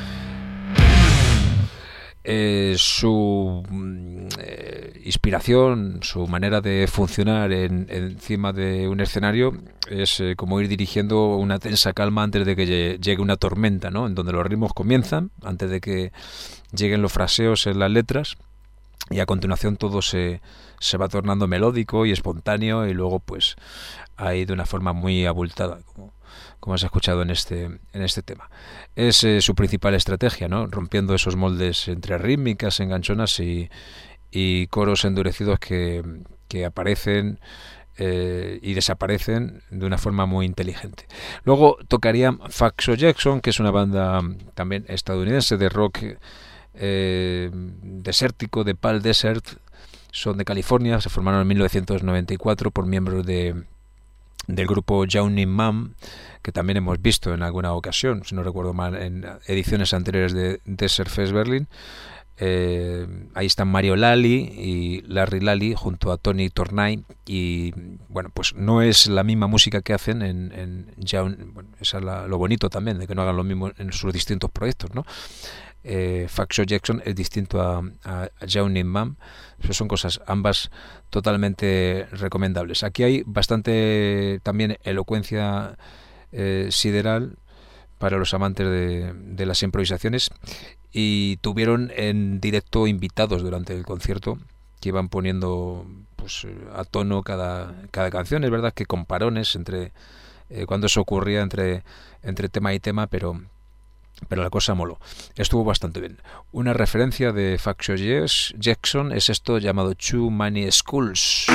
Su inspiración, su manera de funcionar encima de un escenario es como ir dirigiendo una tensa calma antes de que llegue una tormenta, ¿no? En donde los ritmos comienzan, antes de que lleguen los fraseos en las letras, y a continuación todo se va tornando melódico y espontáneo, y luego pues ahí de una forma muy abultada, como has escuchado en este tema. Es su principal estrategia, ¿no? Rompiendo esos moldes entre rítmicas enganchonas y coros endurecidos que aparecen y desaparecen de una forma muy inteligente. Luego tocarían Faxo Jackson, que es una banda también estadounidense de rock desértico, de Pal Desert. Son de California, se formaron en 1994 por miembros del grupo Jauny Mam, que también hemos visto en alguna ocasión, si no recuerdo mal, en ediciones anteriores de Desert Fest Berlin. Ahí están Mario Lally y Larry Lally junto a Tony Tornay, y bueno, pues no es la misma música que hacen en Jauny. Bueno, eso es lo bonito también, de que no hagan lo mismo en sus distintos proyectos, ¿no? Faxo Jackson es distinto a Jauny Mam. Son cosas ambas totalmente recomendables. Aquí hay bastante también elocuencia sideral para los amantes de las improvisaciones, y tuvieron en directo invitados durante el concierto que iban poniendo pues a tono cada canción. Es verdad que con parones entre cuando eso ocurría entre tema y tema, pero la cosa moló. Estuvo bastante bien. Una referencia de Faxo Jackson es esto llamado Too Many Schools.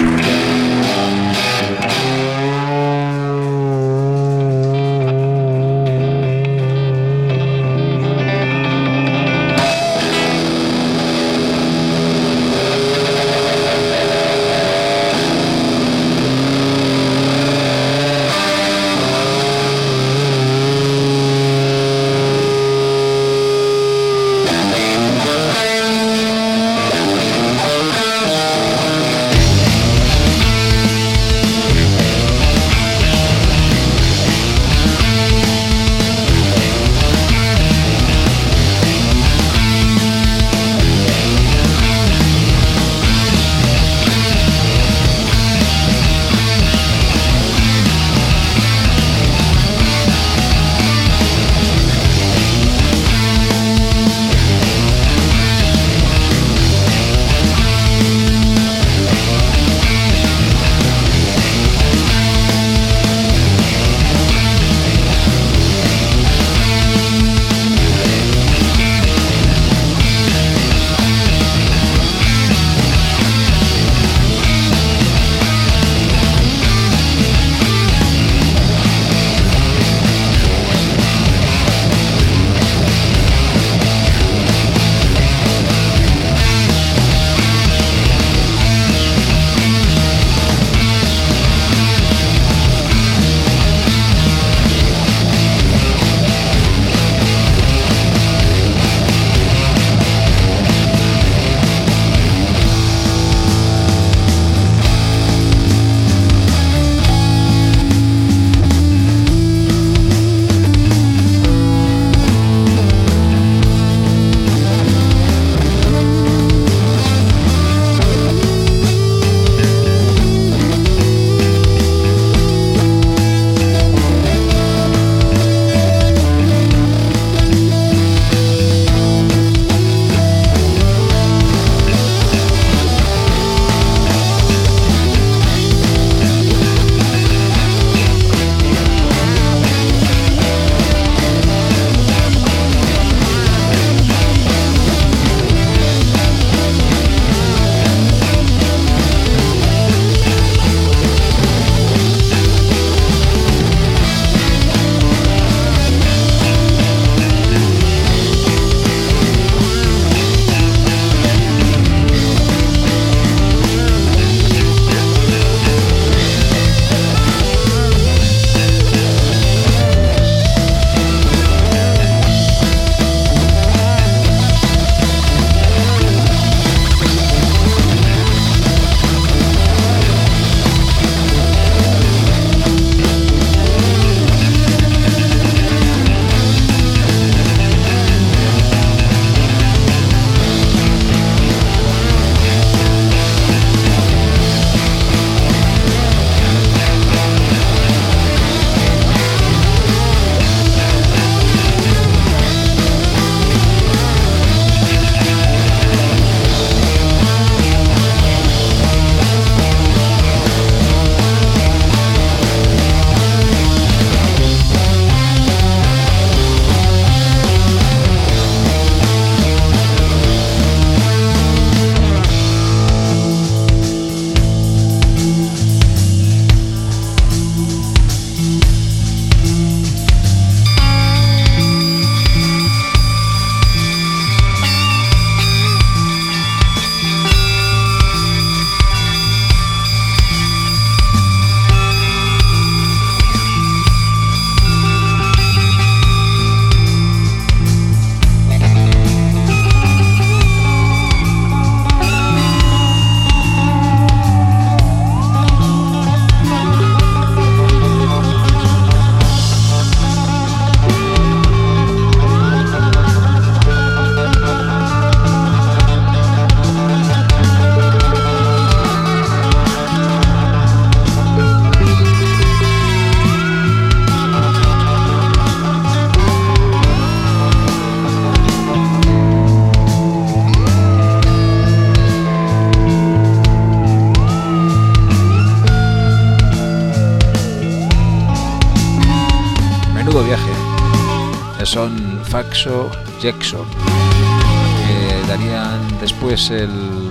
son Faxo Jackson, que darían después el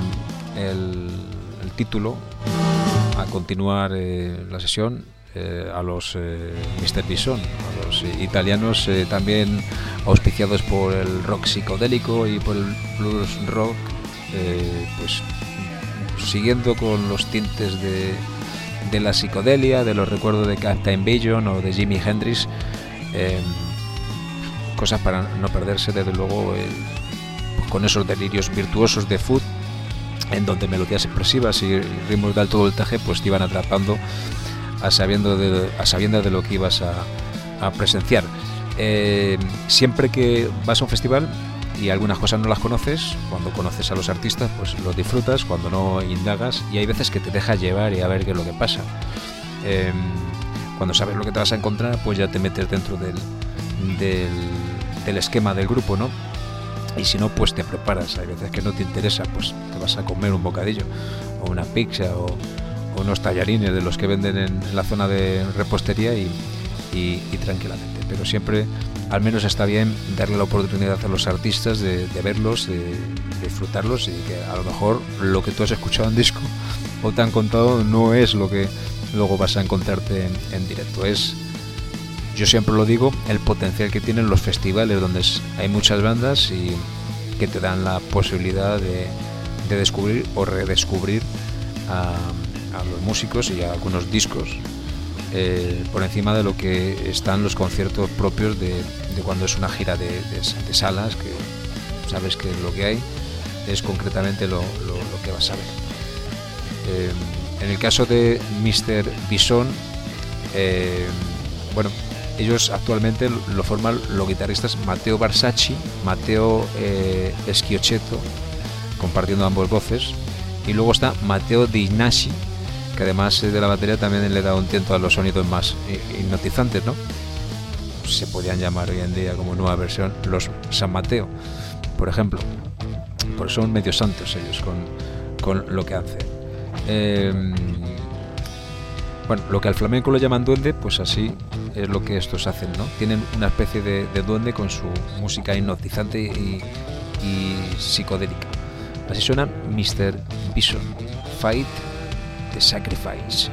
título a continuar la sesión a los Mr. Bison, a los italianos, también auspiciados por el rock psicodélico y por el blues rock, pues siguiendo con los tintes de la psicodelia, de los recuerdos de Captain Bajon o de Jimi Hendrix, cosas para no perderse, desde luego, pues con esos delirios virtuosos de Foot, en donde melodías expresivas y ritmos de alto voltaje pues te iban atrapando a sabiendo de lo que ibas a presenciar. Siempre que vas a un festival y algunas cosas no las conoces, cuando conoces a los artistas pues los disfrutas, cuando no indagas, y hay veces que te dejas llevar y a ver qué es lo que pasa. Cuando sabes lo que te vas a encontrar, pues ya te metes dentro del esquema del grupo, ¿no? Y si no, pues te preparas. Hay veces que no te interesa, pues te vas a comer un bocadillo o una pizza o unos tallarines de los que venden en la zona de repostería y tranquilamente. Pero siempre, al menos está bien darle la oportunidad a los artistas de verlos, de disfrutarlos, y que a lo mejor lo que tú has escuchado en disco o te han contado no es lo que luego vas a encontrarte en directo. Es, yo siempre lo digo, el potencial que tienen los festivales donde hay muchas bandas y que te dan la posibilidad de descubrir o redescubrir a los músicos y a algunos discos por encima de lo que están los conciertos propios de cuando es una gira de salas, que sabes que lo que hay es concretamente lo que vas a ver. En el caso de Mr. Bison, bueno, ellos actualmente lo forman los guitarristas Matteo Barsacci, Matteo Schiochetto, compartiendo ambos voces, y luego está Matteo Di Ignasi, que además de la batería también le da un tiento a los sonidos más hipnotizantes, ¿no? Se podrían llamar hoy en día como nueva versión los San Mateo, por ejemplo. Porque son medio santos ellos con lo que hacen. Bueno, lo que al flamenco lo llaman duende, pues así es lo que estos hacen, ¿no? Tienen una especie de duende con su música hipnotizante y psicodélica. Así suena Mr. Bison, Fight the Sacrifice.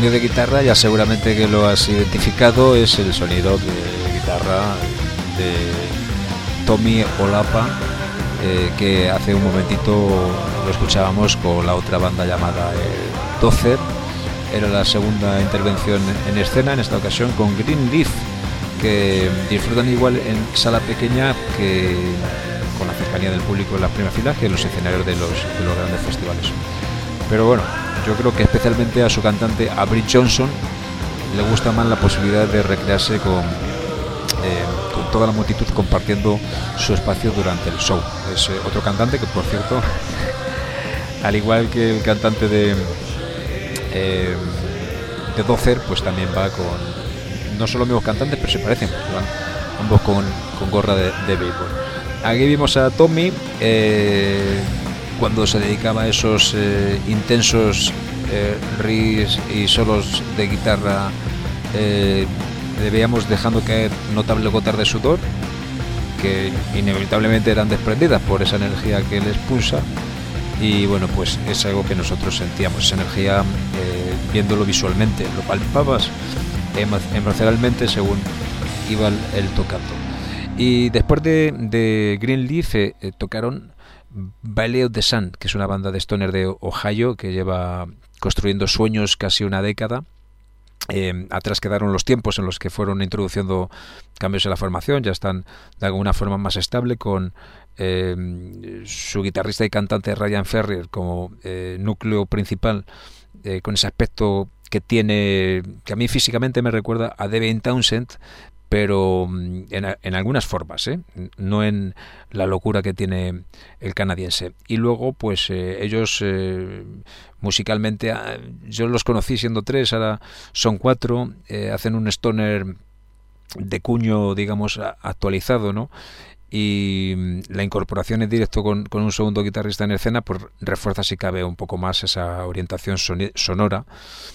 sonido de guitarra, ya seguramente que lo has identificado, es el sonido de guitarra de Tommy Olapa, que hace un momentito lo escuchábamos con la otra banda llamada Dozer. Era la segunda intervención en escena, en esta ocasión con Greenleaf, que disfrutan igual en sala pequeña que con la cercanía del público en las primeras filas que en los escenarios de los grandes festivales. Pero bueno, yo creo que especialmente a su cantante, a Britt Johnson, le gusta más la posibilidad de recrearse con toda la multitud compartiendo su espacio durante el show. Es otro cantante que, por cierto, al igual que el cantante de Dozer, pues también va con, no son los mismos cantantes, pero se parecen, van ambos con gorra de béisbol. Aquí vimos a Tommy cuando se dedicaba a esos intensos riffs y solos de guitarra, le veíamos dejando caer notables gotas de sudor que inevitablemente eran desprendidas por esa energía que él expulsa, y bueno, pues es algo que nosotros sentíamos, esa energía viéndolo visualmente, lo palpabas emocionalmente según iba él tocando. Y después de Greenleaf tocaron Valley of the Sun, que es una banda de stoner de Ohio que lleva construyendo sueños casi una década. Atrás quedaron los tiempos en los que fueron introduciendo cambios en la formación, ya están de alguna forma más estable, con su guitarrista y cantante Ryan Ferrier como núcleo principal, con ese aspecto que tiene, que a mí físicamente me recuerda a Devin Townsend, pero en algunas formas, no en la locura que tiene el canadiense. Y luego pues ellos musicalmente, yo los conocí siendo 3, ahora son 4, hacen un stoner de cuño, digamos, actualizado, ¿no? Y la incorporación en directo con un segundo guitarrista en escena pues refuerza, si cabe, un poco más esa orientación sonora,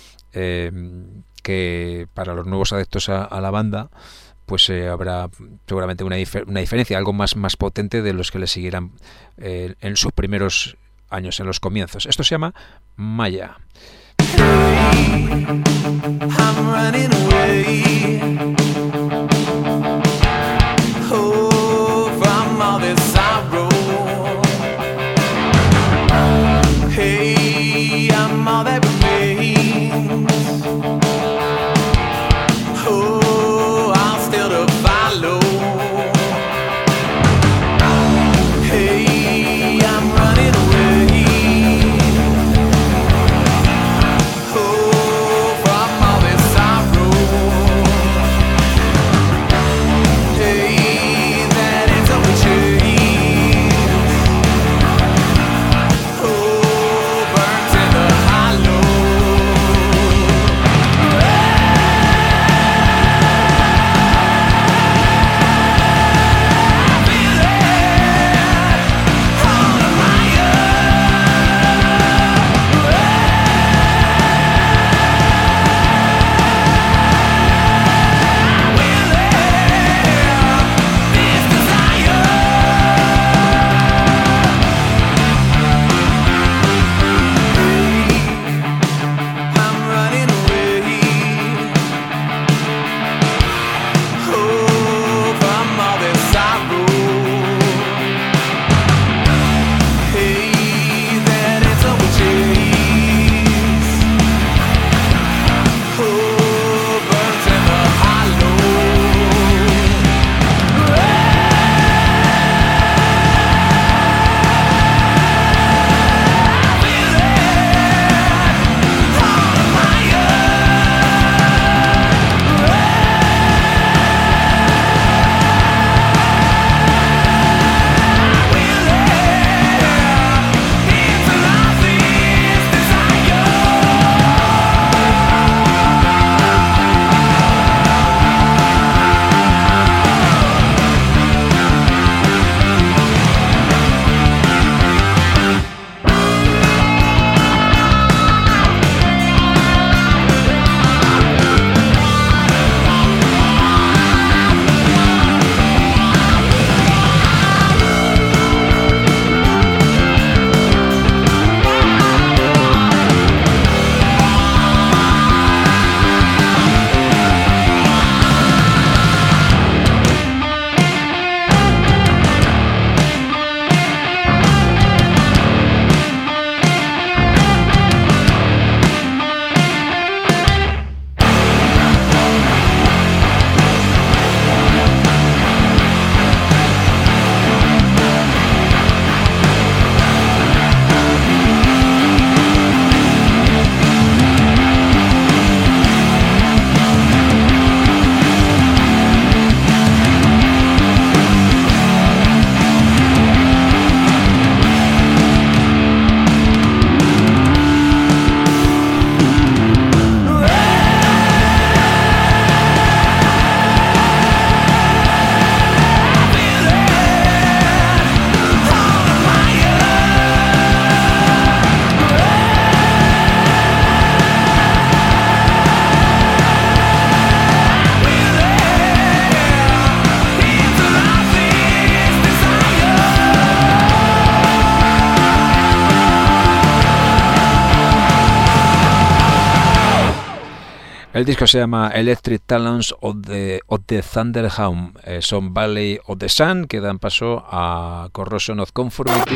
que para los nuevos adeptos a la banda pues habrá seguramente una diferencia, algo más potente de los que le siguieran en sus primeros años, en los comienzos. Esto se llama Maya. From all El disco se llama Electric Talons of the Thunderhound, son Valley of the Sun, que dan paso a Corrosion of Conformity.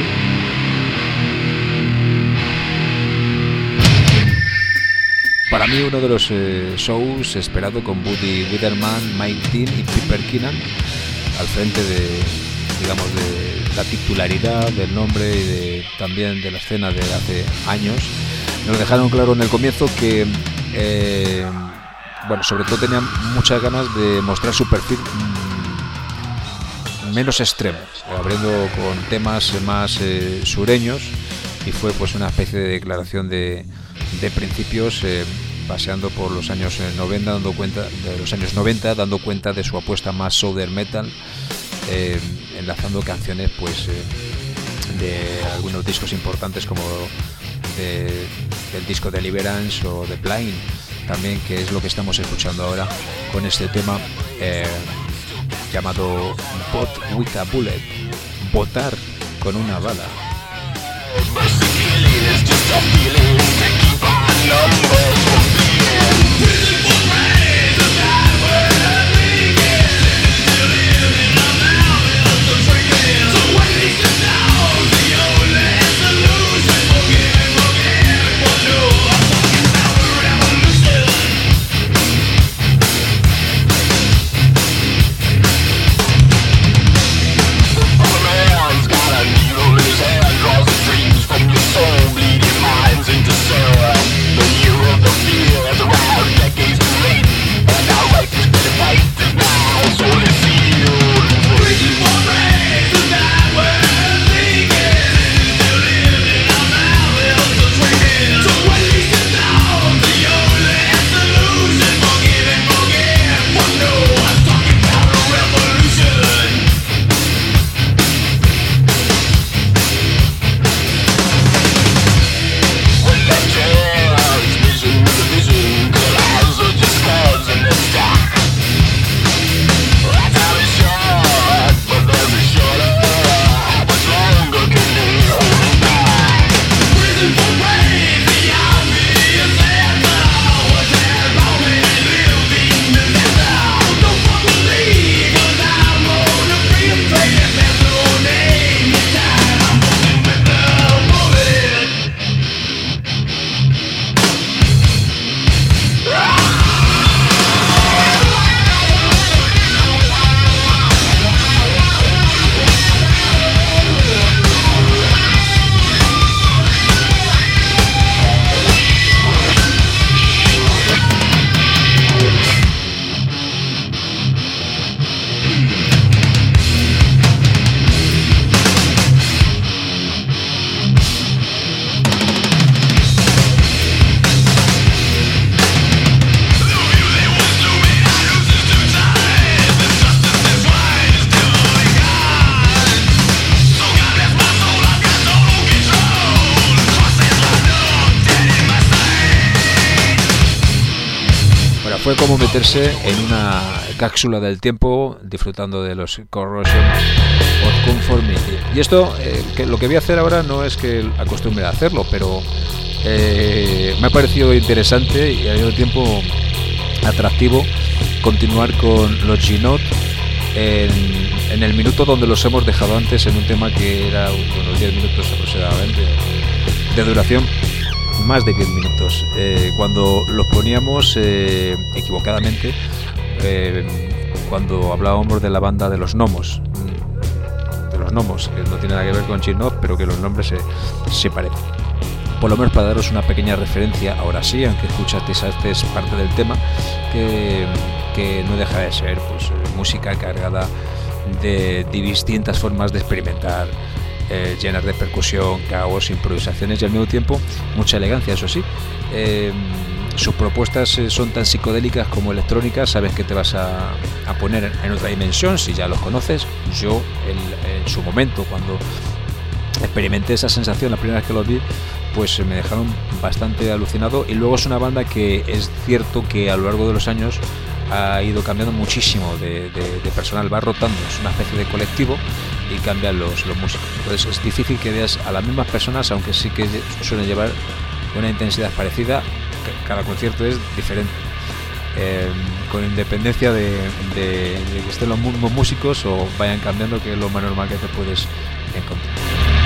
Para mí uno de los shows esperado, con Buddy Widerman, Mike Dean y Piper Keenan al frente de, digamos, de la titularidad del nombre y también de la escena de hace años. Nos dejaron claro en el comienzo que bueno, sobre todo tenían muchas ganas de mostrar su perfil menos extremo, abriendo con temas más sureños, y fue pues una especie de declaración de principios, paseando por los años 90, dando cuenta de su apuesta más southern metal, enlazando canciones pues de algunos discos importantes como del disco Deliverance o The Blind también, que es lo que estamos escuchando ahora con este tema llamado Vote with a Bullet, votar con una bala. Fue como meterse en una cápsula del tiempo disfrutando de los Corrosion of Conformity. Y esto, que lo que voy a hacer ahora no es que acostumbre a hacerlo, pero me ha parecido interesante y al mismo tiempo atractivo continuar con los Ginot en el minuto donde los hemos dejado antes, en un tema que era unos 10 minutos aproximadamente de duración. Más de 10 minutos, cuando los poníamos equivocadamente, cuando hablábamos de la banda de los Gnomos, que no tiene nada que ver con Chernov, pero que los nombres se parecen. Por lo menos para daros una pequeña referencia, ahora sí, aunque escuchasteis antes parte del tema, que no deja de ser pues música cargada de distintas formas de experimentar, llenas de percusión, caos, improvisaciones y al mismo tiempo mucha elegancia, eso sí. Sus propuestas son tan psicodélicas como electrónicas. Sabes que te vas a poner en otra dimensión si ya los conoces. Yo en su momento, cuando experimenté esa sensación la primera vez que los vi, pues me dejaron bastante alucinado. Y luego es una banda que es cierto que a lo largo de los años ha ido cambiando muchísimo de personal, va rotando, es una especie de colectivo y cambian los músicos. Entonces es difícil que veas a las mismas personas, aunque sí que suelen llevar una intensidad parecida. Cada concierto es diferente. con independencia de que estén los mismos músicos o vayan cambiando, que es lo más normal que te puedes encontrar.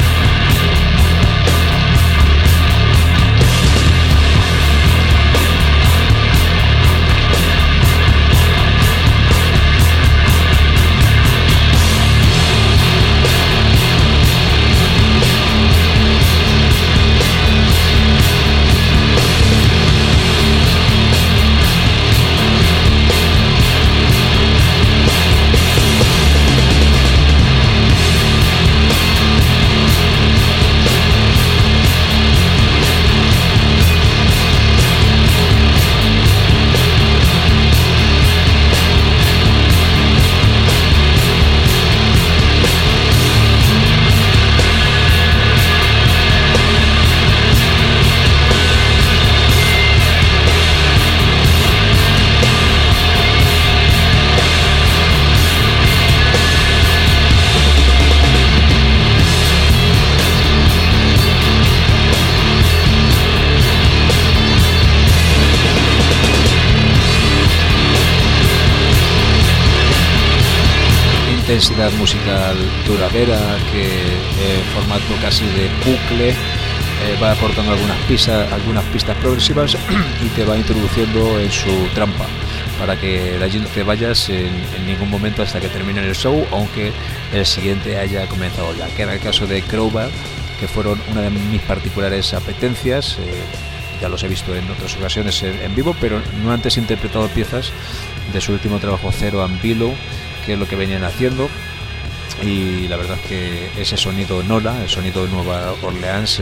Intensidad musical duradera que en formato casi de bucle va aportando algunas pistas progresivas y te va introduciendo en su trampa para que de allí no te vayas en ningún momento hasta que termine el show, aunque el siguiente haya comenzado ya, que era el caso de Crowbar, que fueron una de mis particulares apetencias. Ya los he visto en otras ocasiones en vivo, pero no antes he interpretado piezas de su último trabajo, Zero and Below, que es lo que venían haciendo, y la verdad que ese sonido Nola, el sonido de Nueva Orleans,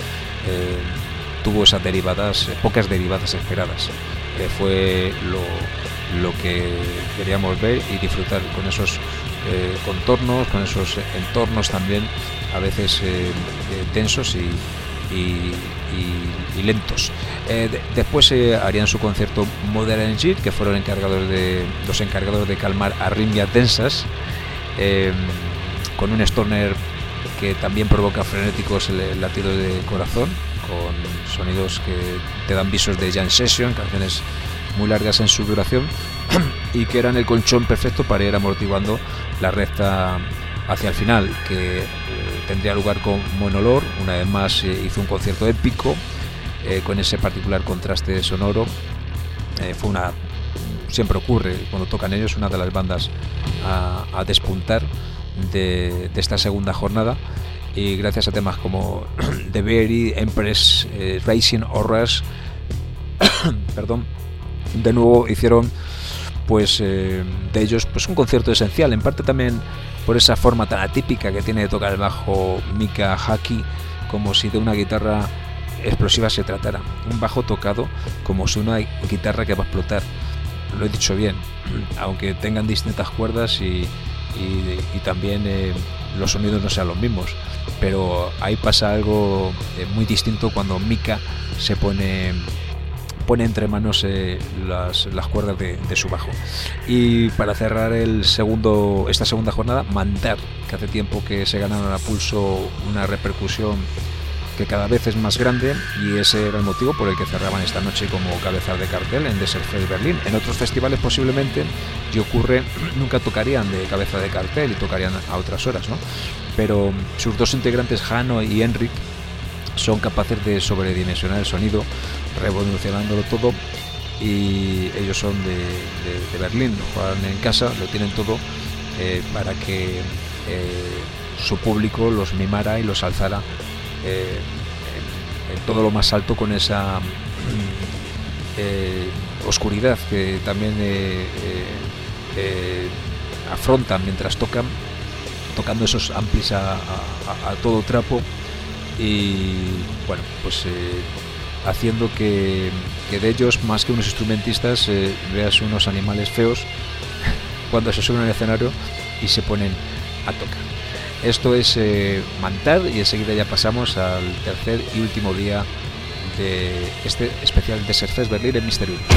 tuvo esas derivadas, pocas derivadas esperadas. Fue lo que queríamos ver y disfrutar con esos contornos, con esos entornos también a veces tensos y lentos. Después harían su concierto Modern Energy, que fueron los encargados de calmar arritmias densas, con un stoner que también provoca frenéticos latidos de corazón, con sonidos que te dan visos de jam session, canciones muy largas en su duración y que eran el colchón perfecto para ir amortiguando la recta hacia el final, que tendría lugar con Monolor. Una vez más hizo un concierto épico con ese particular contraste sonoro. Siempre ocurre cuando tocan ellos, una de las bandas a despuntar de esta segunda jornada, y gracias a temas como The Very, Empress, Racing Horrors perdón, de nuevo hicieron pues de ellos pues un concierto esencial, en parte también por esa forma tan atípica que tiene de tocar el bajo Mika Hakkinen, como si de una guitarra explosiva se tratara, un bajo tocado como si una guitarra que va a explotar. Lo he dicho bien, aunque tengan distintas cuerdas y también los sonidos no sean los mismos, pero ahí pasa algo muy distinto cuando Mika se pone entre manos las cuerdas de su bajo. Y para cerrar esta segunda jornada, Mandar, que hace tiempo que se ganaron a pulso una repercusión que cada vez es más grande, y ese era el motivo por el que cerraban esta noche como cabeza de cartel en Desert Fest Berlín. En otros festivales posiblemente, y ocurre, nunca tocarían de cabeza de cartel y tocarían a otras horas, ¿no? Pero sus dos integrantes, Hanno y Henrik, son capaces de sobredimensionar el sonido, revolucionándolo todo, y ellos son de Berlín, juegan en casa, lo tienen todo para que su público los mimara y los alzara en todo lo más alto, con esa oscuridad que también afrontan mientras tocando esos amplis a todo trapo, y bueno, pues haciendo que de ellos, más que unos instrumentistas, veas unos animales feos cuando se suben al escenario y se ponen a tocar. Esto es Mandar, y enseguida ya pasamos al tercer y último día de este especial Desert Fest Berlín en Mr. Virus.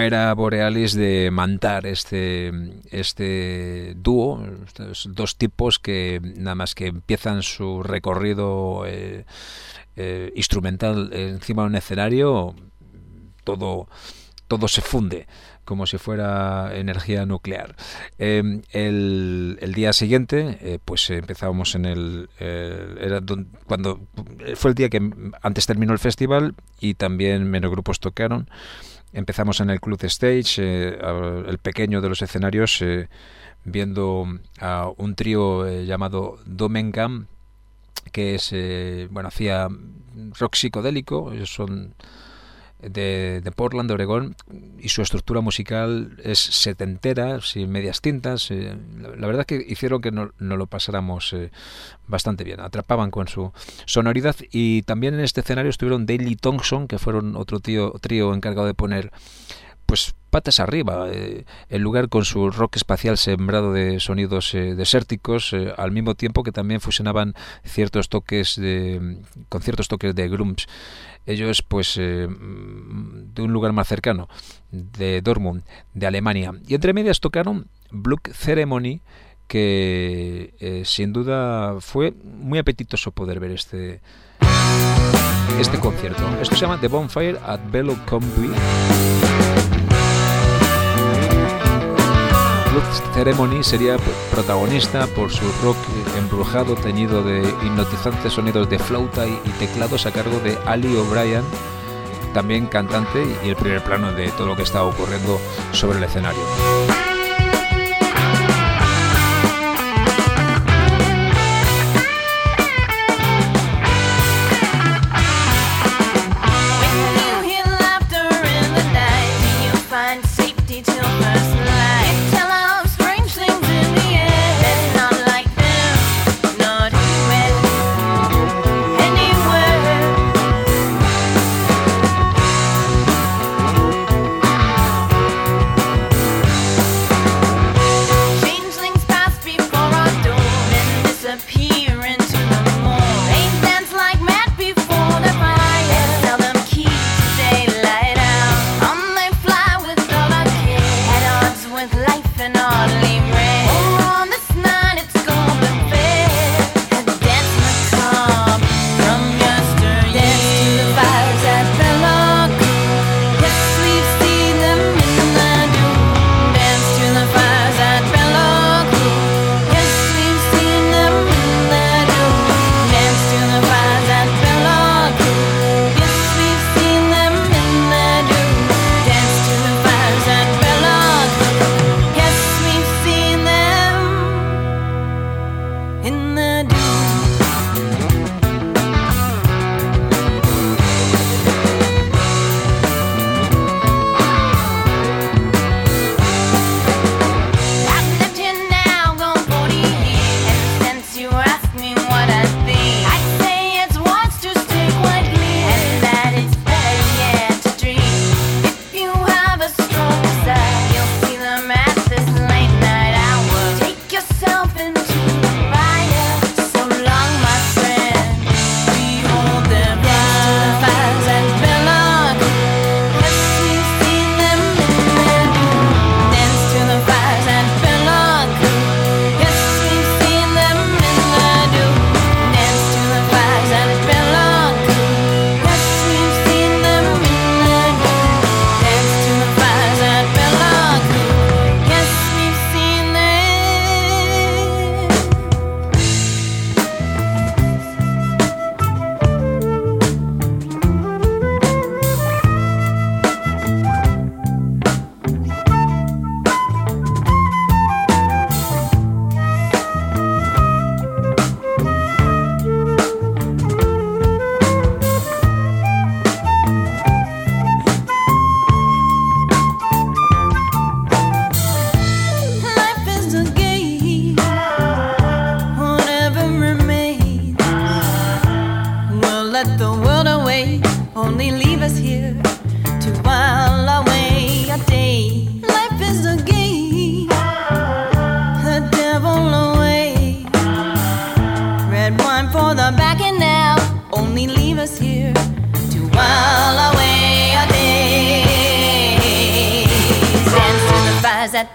Primavera Borealis de Mantar, este dúo, estos dos tipos que nada más que empiezan su recorrido instrumental encima de un escenario, todo se funde como si fuera energía nuclear. El día siguiente, pues empezábamos cuando fue el día que antes terminó el festival y también menos grupos tocaron. Empezamos en el Club Stage, el pequeño de los escenarios, viendo a un trío llamado Domengam, que es hacía rock psicodélico. Ellos son de Portland, de Oregón, y su estructura musical es setentera, sin medias tintas. La verdad que hicieron que no lo pasáramos bastante bien, atrapaban con su sonoridad. Y también en este escenario estuvieron Daley Thompson, que fueron otro trío encargado de poner pues patas arriba el lugar, con su rock espacial sembrado de sonidos desérticos, al mismo tiempo que también fusionaban ciertos toques de grunge. Ellos, pues, de un lugar más cercano, de Dortmund, de Alemania. Y entre medias tocaron Blood Ceremony, que sin duda fue muy apetitoso poder ver este concierto. Esto se llama The Bonfire at Belo Combi. Blood Ceremony sería protagonista por su rock embrujado, teñido de hipnotizantes sonidos de flauta y teclados, a cargo de Ali O'Brien, también cantante y el primer plano de todo lo que estaba ocurriendo sobre el escenario.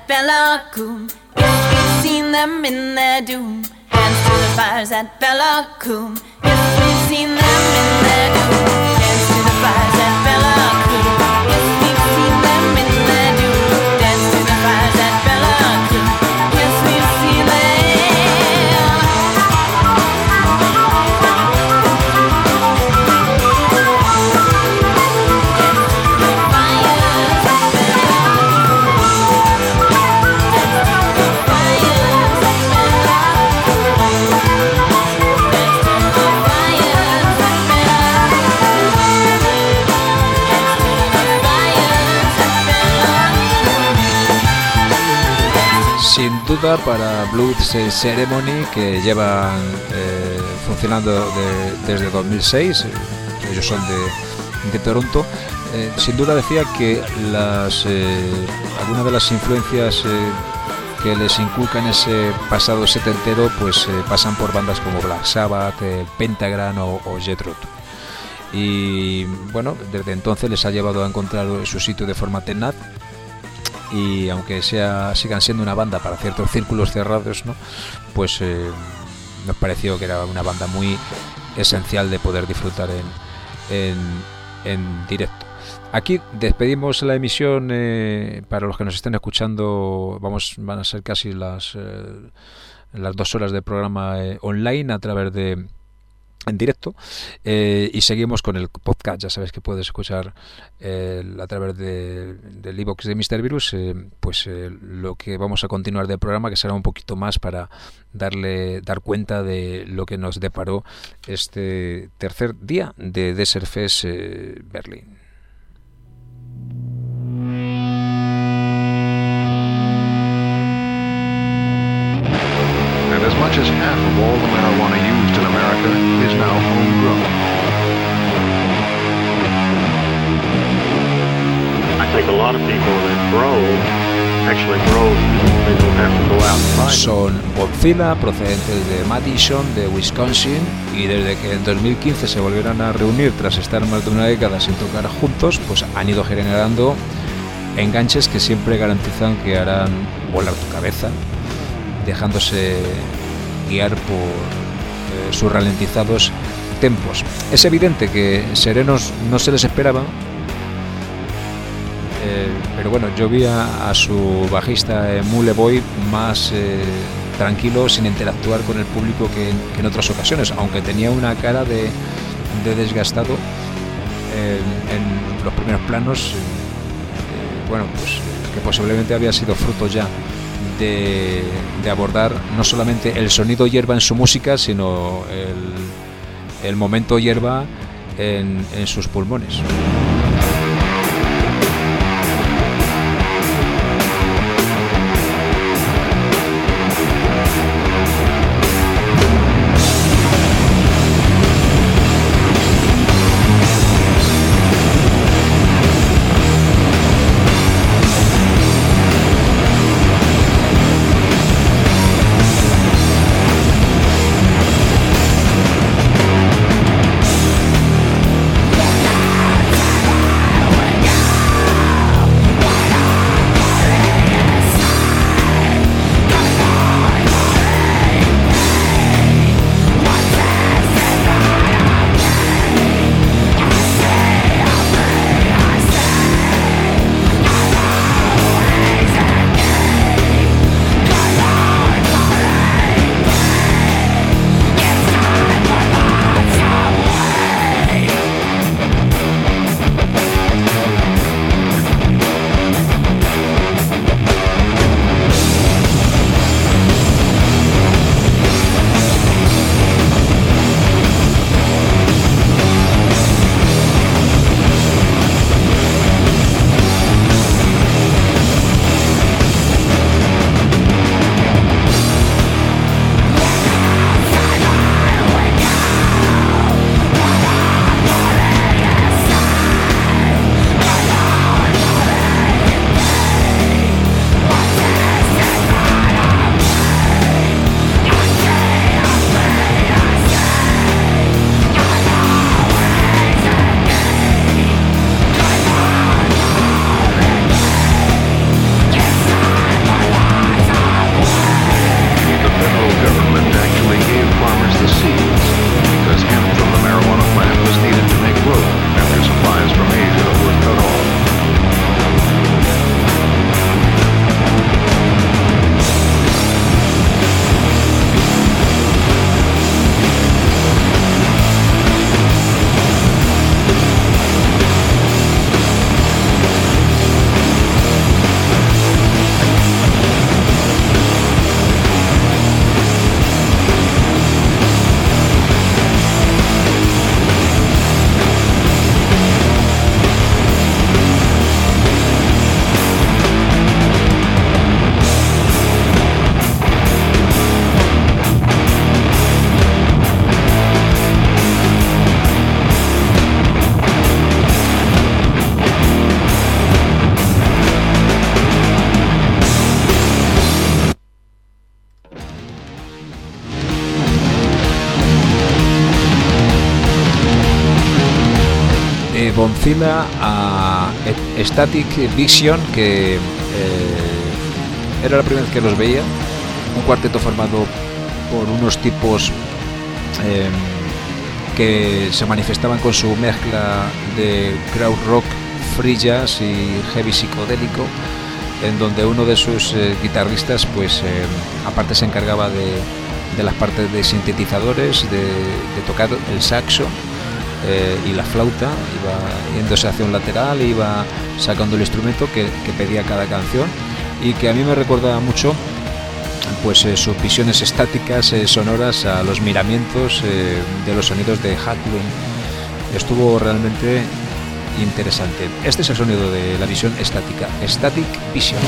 Bellacoom. Yes, we've seen them in their doom. Dance to the fires at Bellacoom. Yes, we've seen them in their doom. Dance to the fires at Bellacoom. Yes, we've seen them in their doom. Dance to the fires at Bellacoom. Yes, we've seen them. Sin duda para Blood Ceremony, que llevan funcionando desde 2006, ellos son de Toronto, sin duda decía que algunas de las influencias que les inculcan ese pasado setentero pues pasan por bandas como Black Sabbath, Pentagram o Jethro Tull. Y bueno, desde entonces les ha llevado a encontrar su sitio de forma tenaz. Y aunque sigan siendo una banda para ciertos círculos cerrados, ¿no? Pues nos pareció que era una banda muy esencial de poder disfrutar en directo. Aquí despedimos la emisión. Para los que nos estén escuchando, van a ser casi las 2 horas de programa online a través en directo, y seguimos con el podcast. Ya sabes que puedes escuchar a través del iVoox de Mr. Virus lo que vamos a continuar del programa, que será un poquito más para dar cuenta de lo que nos deparó este tercer día de Desert Fest Berlín. And as much as half of all the marijuana used in America is now homegrown. I think a lot of people that actually grow, they don't have to go out and buy. Son Godzilla, procedentes de Madison, de Wisconsin, y desde que en 2015 se volvieron a reunir tras estar más de una década sin tocar juntos, pues han ido generando enganches que siempre garantizan que harán volar tu cabeza, dejándose guiar por sus ralentizados tempos. Es evidente que serenos no se les esperaba, pero bueno, yo vi a su bajista Mule Boy más tranquilo, sin interactuar con el público que en otras ocasiones, aunque tenía una cara de desgastado en los primeros planos, bueno, pues que posiblemente había sido fruto ya de abordar no solamente el sonido hierba en su música, sino el momento hierba en sus pulmones. Bonzilla a Static Vision, que era la primera vez que los veía, un cuarteto formado por unos tipos que se manifestaban con su mezcla de crowd rock, free jazz y heavy psicodélico, en donde uno de sus guitarristas pues aparte se encargaba de las partes de sintetizadores, de tocar el saxo y la flauta, iba yéndose hacia un lateral, iba sacando el instrumento que pedía cada canción, y que a mí me recordaba mucho pues sus visiones estáticas sonoras a los miramientos de los sonidos de Hatlund. Estuvo realmente interesante. Este es el sonido de la visión estática, Static Vision.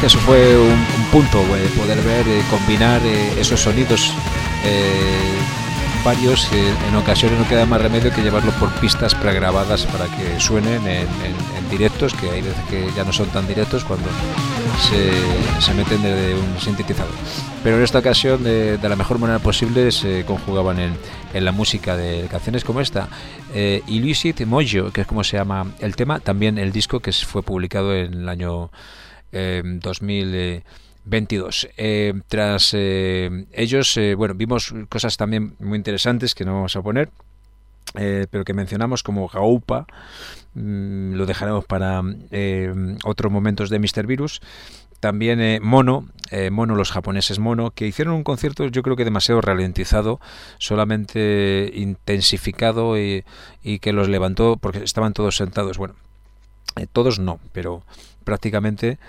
eso fue un punto, poder ver, combinar esos sonidos varios. En ocasiones no queda más remedio que llevarlo por pistas pregrabadas para que suenen en directos, que hay veces que ya no son tan directos cuando se meten desde un sintetizador. Pero en esta ocasión, de la mejor manera posible, se conjugaban en la música de canciones como esta. Illicit Mojo, que es como se llama el tema, también el disco que fue publicado en el año 2022. Tras ellos, vimos cosas también muy interesantes que no vamos a poner, pero que mencionamos, como Gaupa. Lo dejaremos para otros momentos de Mr. Virus. También Mono, los japoneses Mono, que hicieron un concierto, yo creo que demasiado ralentizado, solamente intensificado, y que los levantó porque estaban todos sentados. Bueno, todos no, pero prácticamente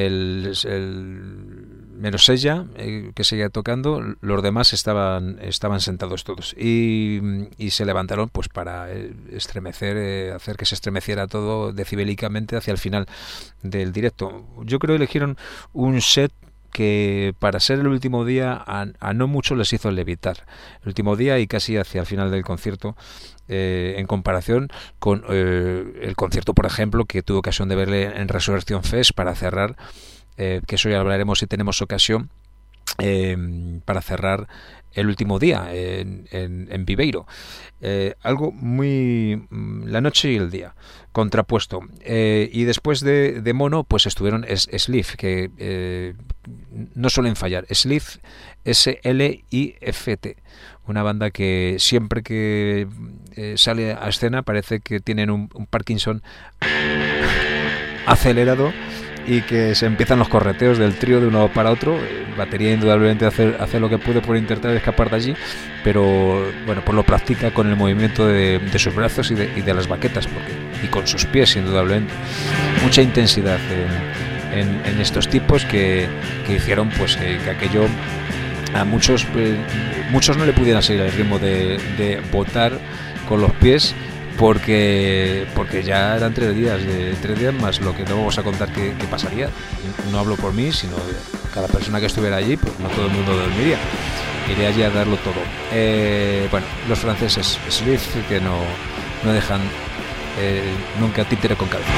menos ella, que seguía tocando, los demás estaban sentados todos, y se levantaron pues para estremecer, hacer que se estremeciera todo decibélicamente hacia el final del directo. Yo creo que eligieron un set que, para ser el último día, a no mucho les hizo levitar el último día y casi hacia el final del concierto, en comparación con el concierto, por ejemplo, que tuve ocasión de verle en Resurrection Fest para cerrar, que eso ya hablaremos si tenemos ocasión, para cerrar el último día en Viveiro. Algo muy... la noche y el día, contrapuesto. Y después de Mono, pues estuvieron Slift, que no suelen fallar. Slift, S-L-I-F-T. Una banda que siempre que sale a escena parece que tienen un Parkinson acelerado, y que se empiezan los correteos del trío de uno para otro. Batería indudablemente hace lo que puede por intentar escapar de allí, pero bueno, pues lo practica con el movimiento de sus brazos y de las baquetas, y con sus pies, indudablemente. Mucha intensidad en estos tipos que hicieron pues que aquello a muchos no le pudieran seguir el ritmo de botar con los pies, porque ya eran 3 días más lo que no vamos a contar que pasaría. No hablo por mí, sino cada persona que estuviera allí, pues no todo el mundo dormiría, iría allí a darlo todo. Los franceses Swift, que no dejan nunca títere con cabeza.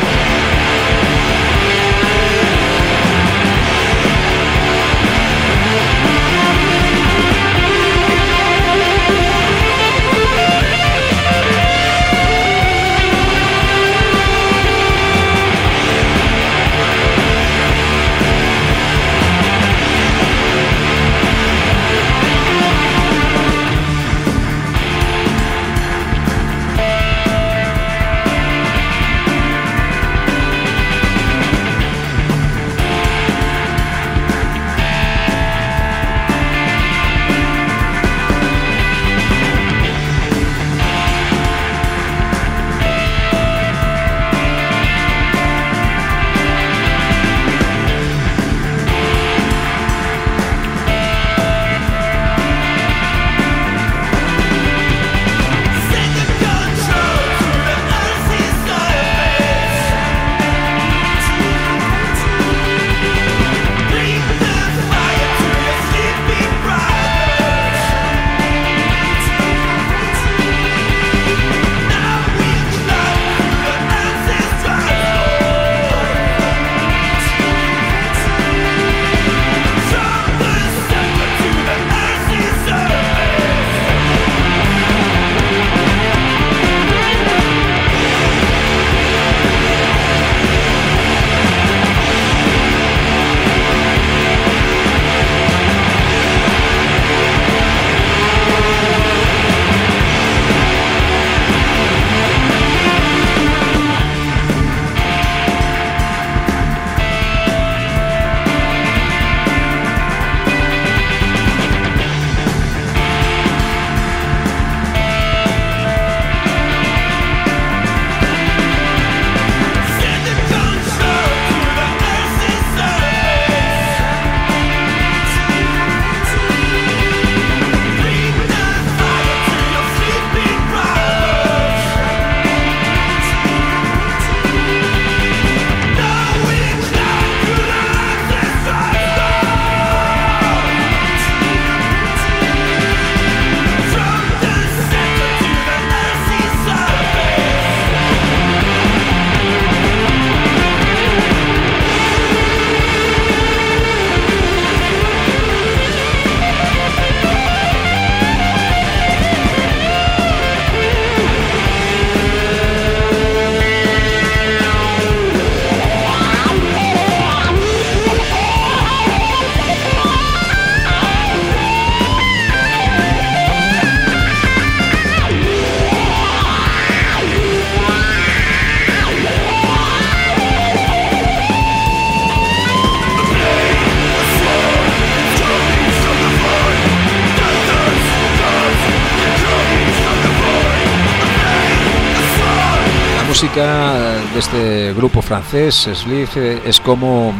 música de este grupo francés, Sleeve, es como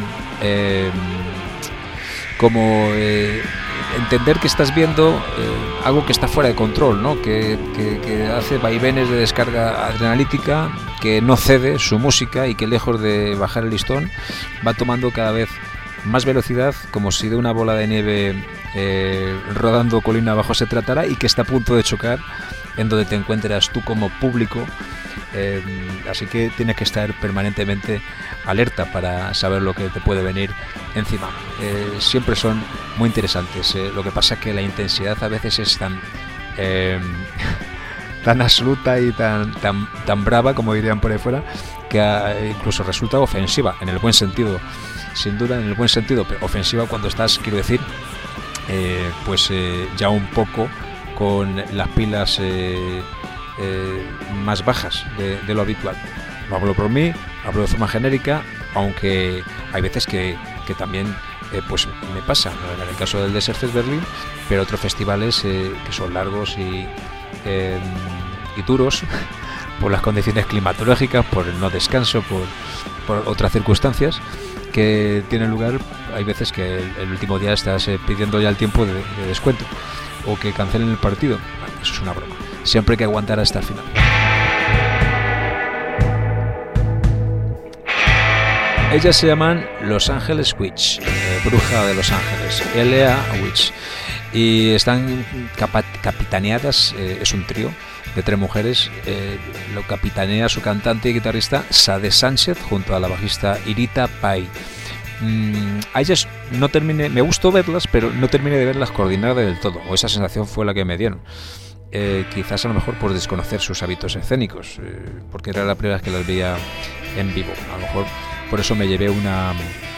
entender que estás viendo algo que está fuera de control, ¿no? que hace vaivenes de descarga adrenalítica, que no cede su música y que lejos de bajar el listón va tomando cada vez más velocidad, como si de una bola de nieve rodando colina abajo se tratara, y que está a punto de chocar en donde te encuentras tú como público. Así que tienes que estar permanentemente alerta para saber lo que te puede venir encima. Siempre son muy interesantes. Lo que pasa es que la intensidad a veces es tan absoluta y tan brava, como dirían por ahí fuera, que incluso resulta ofensiva, en el buen sentido, sin duda, en el buen sentido, pero ofensiva cuando estás, quiero decir, ya un poco con las pilas más bajas de lo habitual. No hablo por mí, hablo de forma genérica, aunque hay veces que también me pasa, ¿no? En el caso del Desert Fest Berlín, pero otros festivales que son largos y duros por las condiciones climatológicas, por el no descanso, por otras circunstancias que tienen lugar. Hay veces que el último día estás pidiendo ya el tiempo de descuento o que cancelen el partido. Bueno, eso es una broma. Siempre hay que aguantar hasta el final. Ellas se llaman Los Ángeles Witch, bruja de Los Ángeles, L.A. Witch, y están capitaneadas, es un trío de 3 mujeres, lo capitanea su cantante y guitarrista Sade Sánchez junto a la bajista Irita Pai. A ellas no terminé, me gustó verlas, pero no terminé de verlas coordinadas del todo, o esa sensación fue la que me dieron. Quizás a lo mejor por desconocer sus hábitos escénicos, porque era la primera vez que las veía en vivo. A lo mejor por eso me llevé una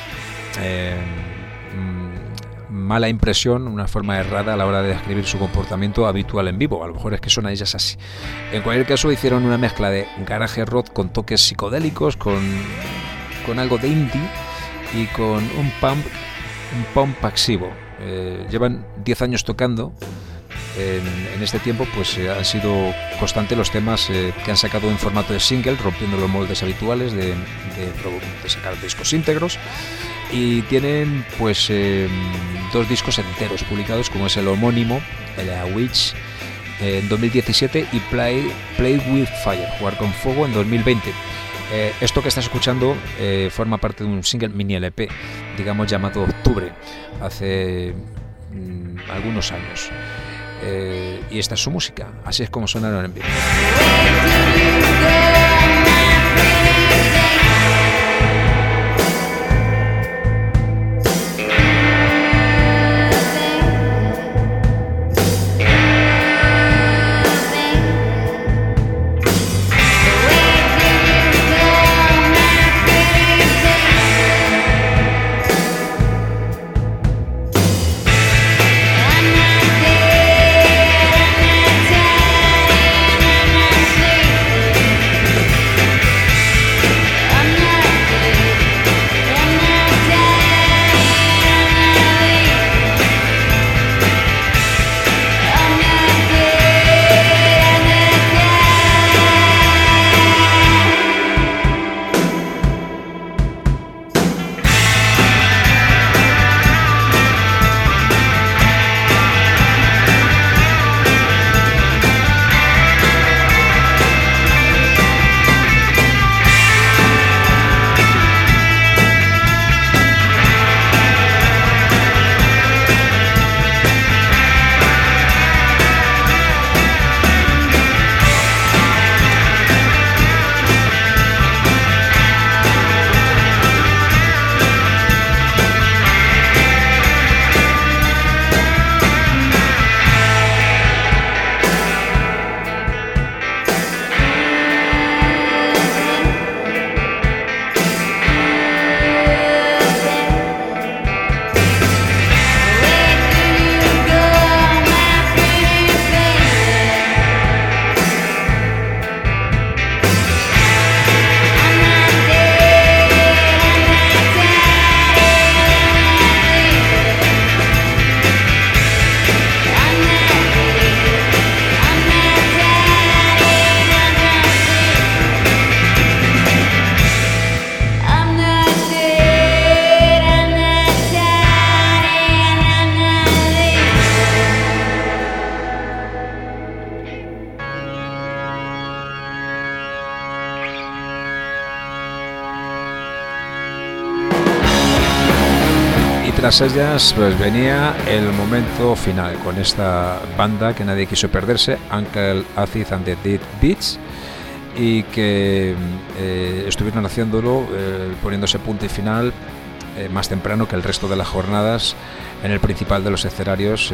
mala impresión, una forma errada a la hora de describir su comportamiento habitual en vivo. A lo mejor es que son a ellas así. En cualquier caso, hicieron una mezcla de garage rock con toques psicodélicos, con algo de indie y con un punk pasivo. Llevan 10 años tocando. En este tiempo han sido constantes los temas que han sacado en formato de single, rompiendo los moldes habituales de sacar discos íntegros, y tienen 2 discos enteros publicados, como es el homónimo, el Witch, en 2017, y Play with Fire, Jugar con Fuego, en 2020. Esto que estás escuchando forma parte de un single mini LP, digamos, llamado Octubre, hace algunos años. Y esta es su música, así es como sonaron en vivo. Y tras ellas pues venía el momento final con esta banda que nadie quiso perderse, Uncle Acid and the Dead Beats, y que estuvieron haciéndolo poniéndose punto y final más temprano que el resto de las jornadas en el principal de los escenarios.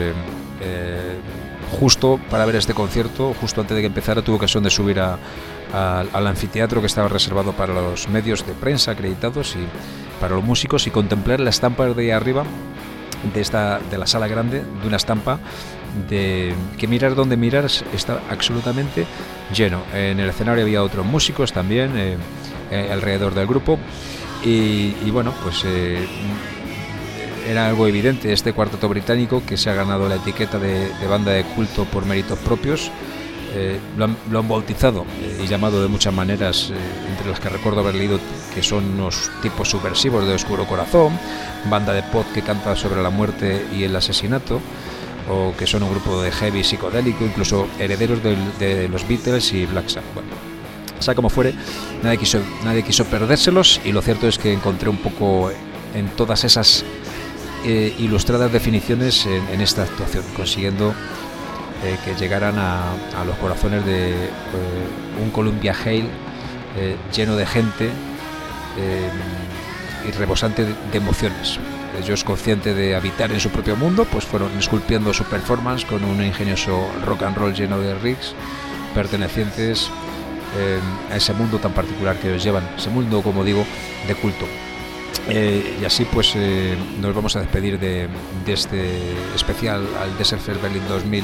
Justo para ver este concierto, justo antes de que empezara, tuvo ocasión de subir al anfiteatro que estaba reservado para los medios de prensa acreditados y para los músicos, y contemplar la estampa de ahí arriba de la sala grande, de una estampa de que mirar donde mirar está absolutamente lleno. En el escenario había otros músicos también alrededor del grupo, y bueno, pues era algo evidente. Este cuarteto británico, que se ha ganado la etiqueta de banda de culto por méritos propios, lo han bautizado y llamado de muchas maneras, entre las que recuerdo haber leído que son unos tipos subversivos de oscuro corazón, banda de pop que canta sobre la muerte y el asesinato, o que son un grupo de heavy psicodélico, incluso herederos de los Beatles y Black Sabbath. Bueno, sea como fuere, nadie quiso perdérselos, y lo cierto es que encontré un poco en todas esas ilustradas definiciones en esta actuación, consiguiendo que llegaran a los corazones de un Columbia Hail lleno de gente y rebosante de emociones. Ellos, conscientes de habitar en su propio mundo, pues fueron esculpiendo su performance con un ingenioso rock and roll lleno de riffs pertenecientes a ese mundo tan particular que ellos llevan, ese mundo, como digo, de culto. Y así pues nos vamos a despedir de este especial al Desert Fest Berlin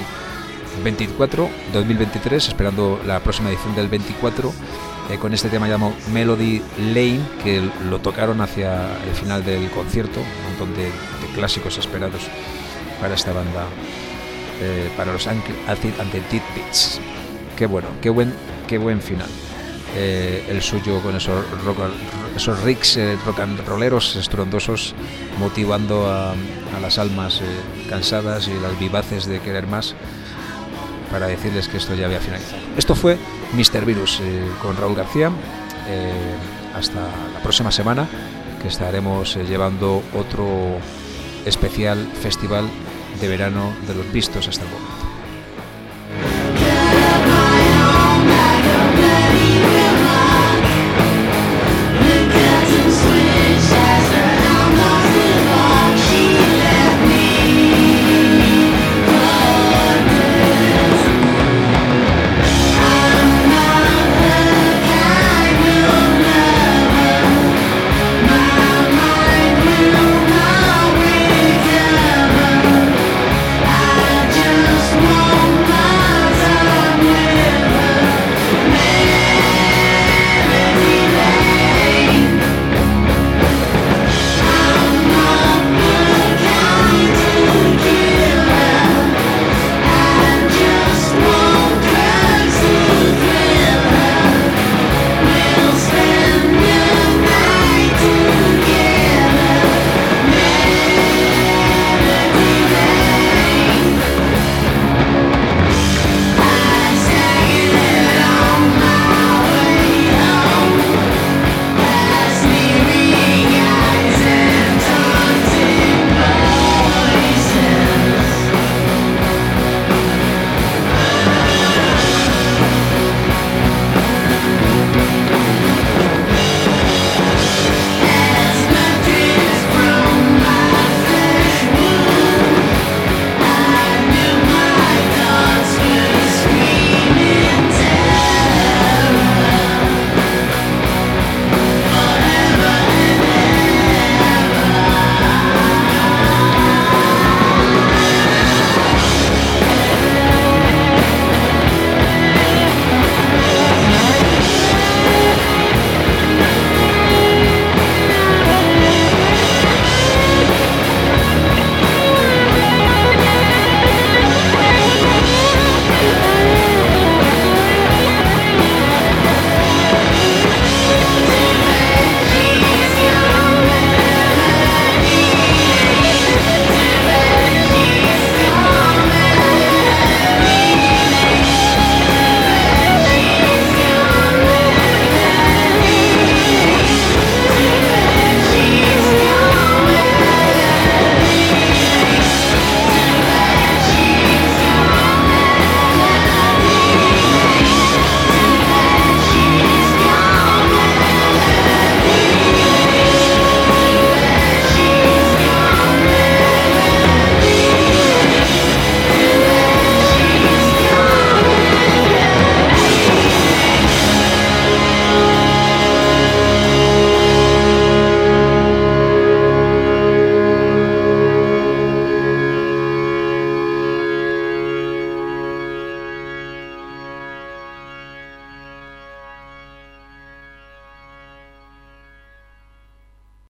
2023, esperando la próxima edición del 24, con este tema llamado Melody Lane, que lo tocaron hacia el final del concierto, un montón de clásicos esperados para esta banda, para los Uncle Acid and the Dead Beats. Qué bueno, qué buen final. El suyo con esos rigs rock and rolleros estrondosos, motivando a las almas cansadas y las vivaces de querer más, para decirles que esto ya había finalizado. Esto fue Mr. Virus con Raúl García. Hasta la próxima semana, que estaremos llevando otro especial festival de verano de los vistos hasta el momento.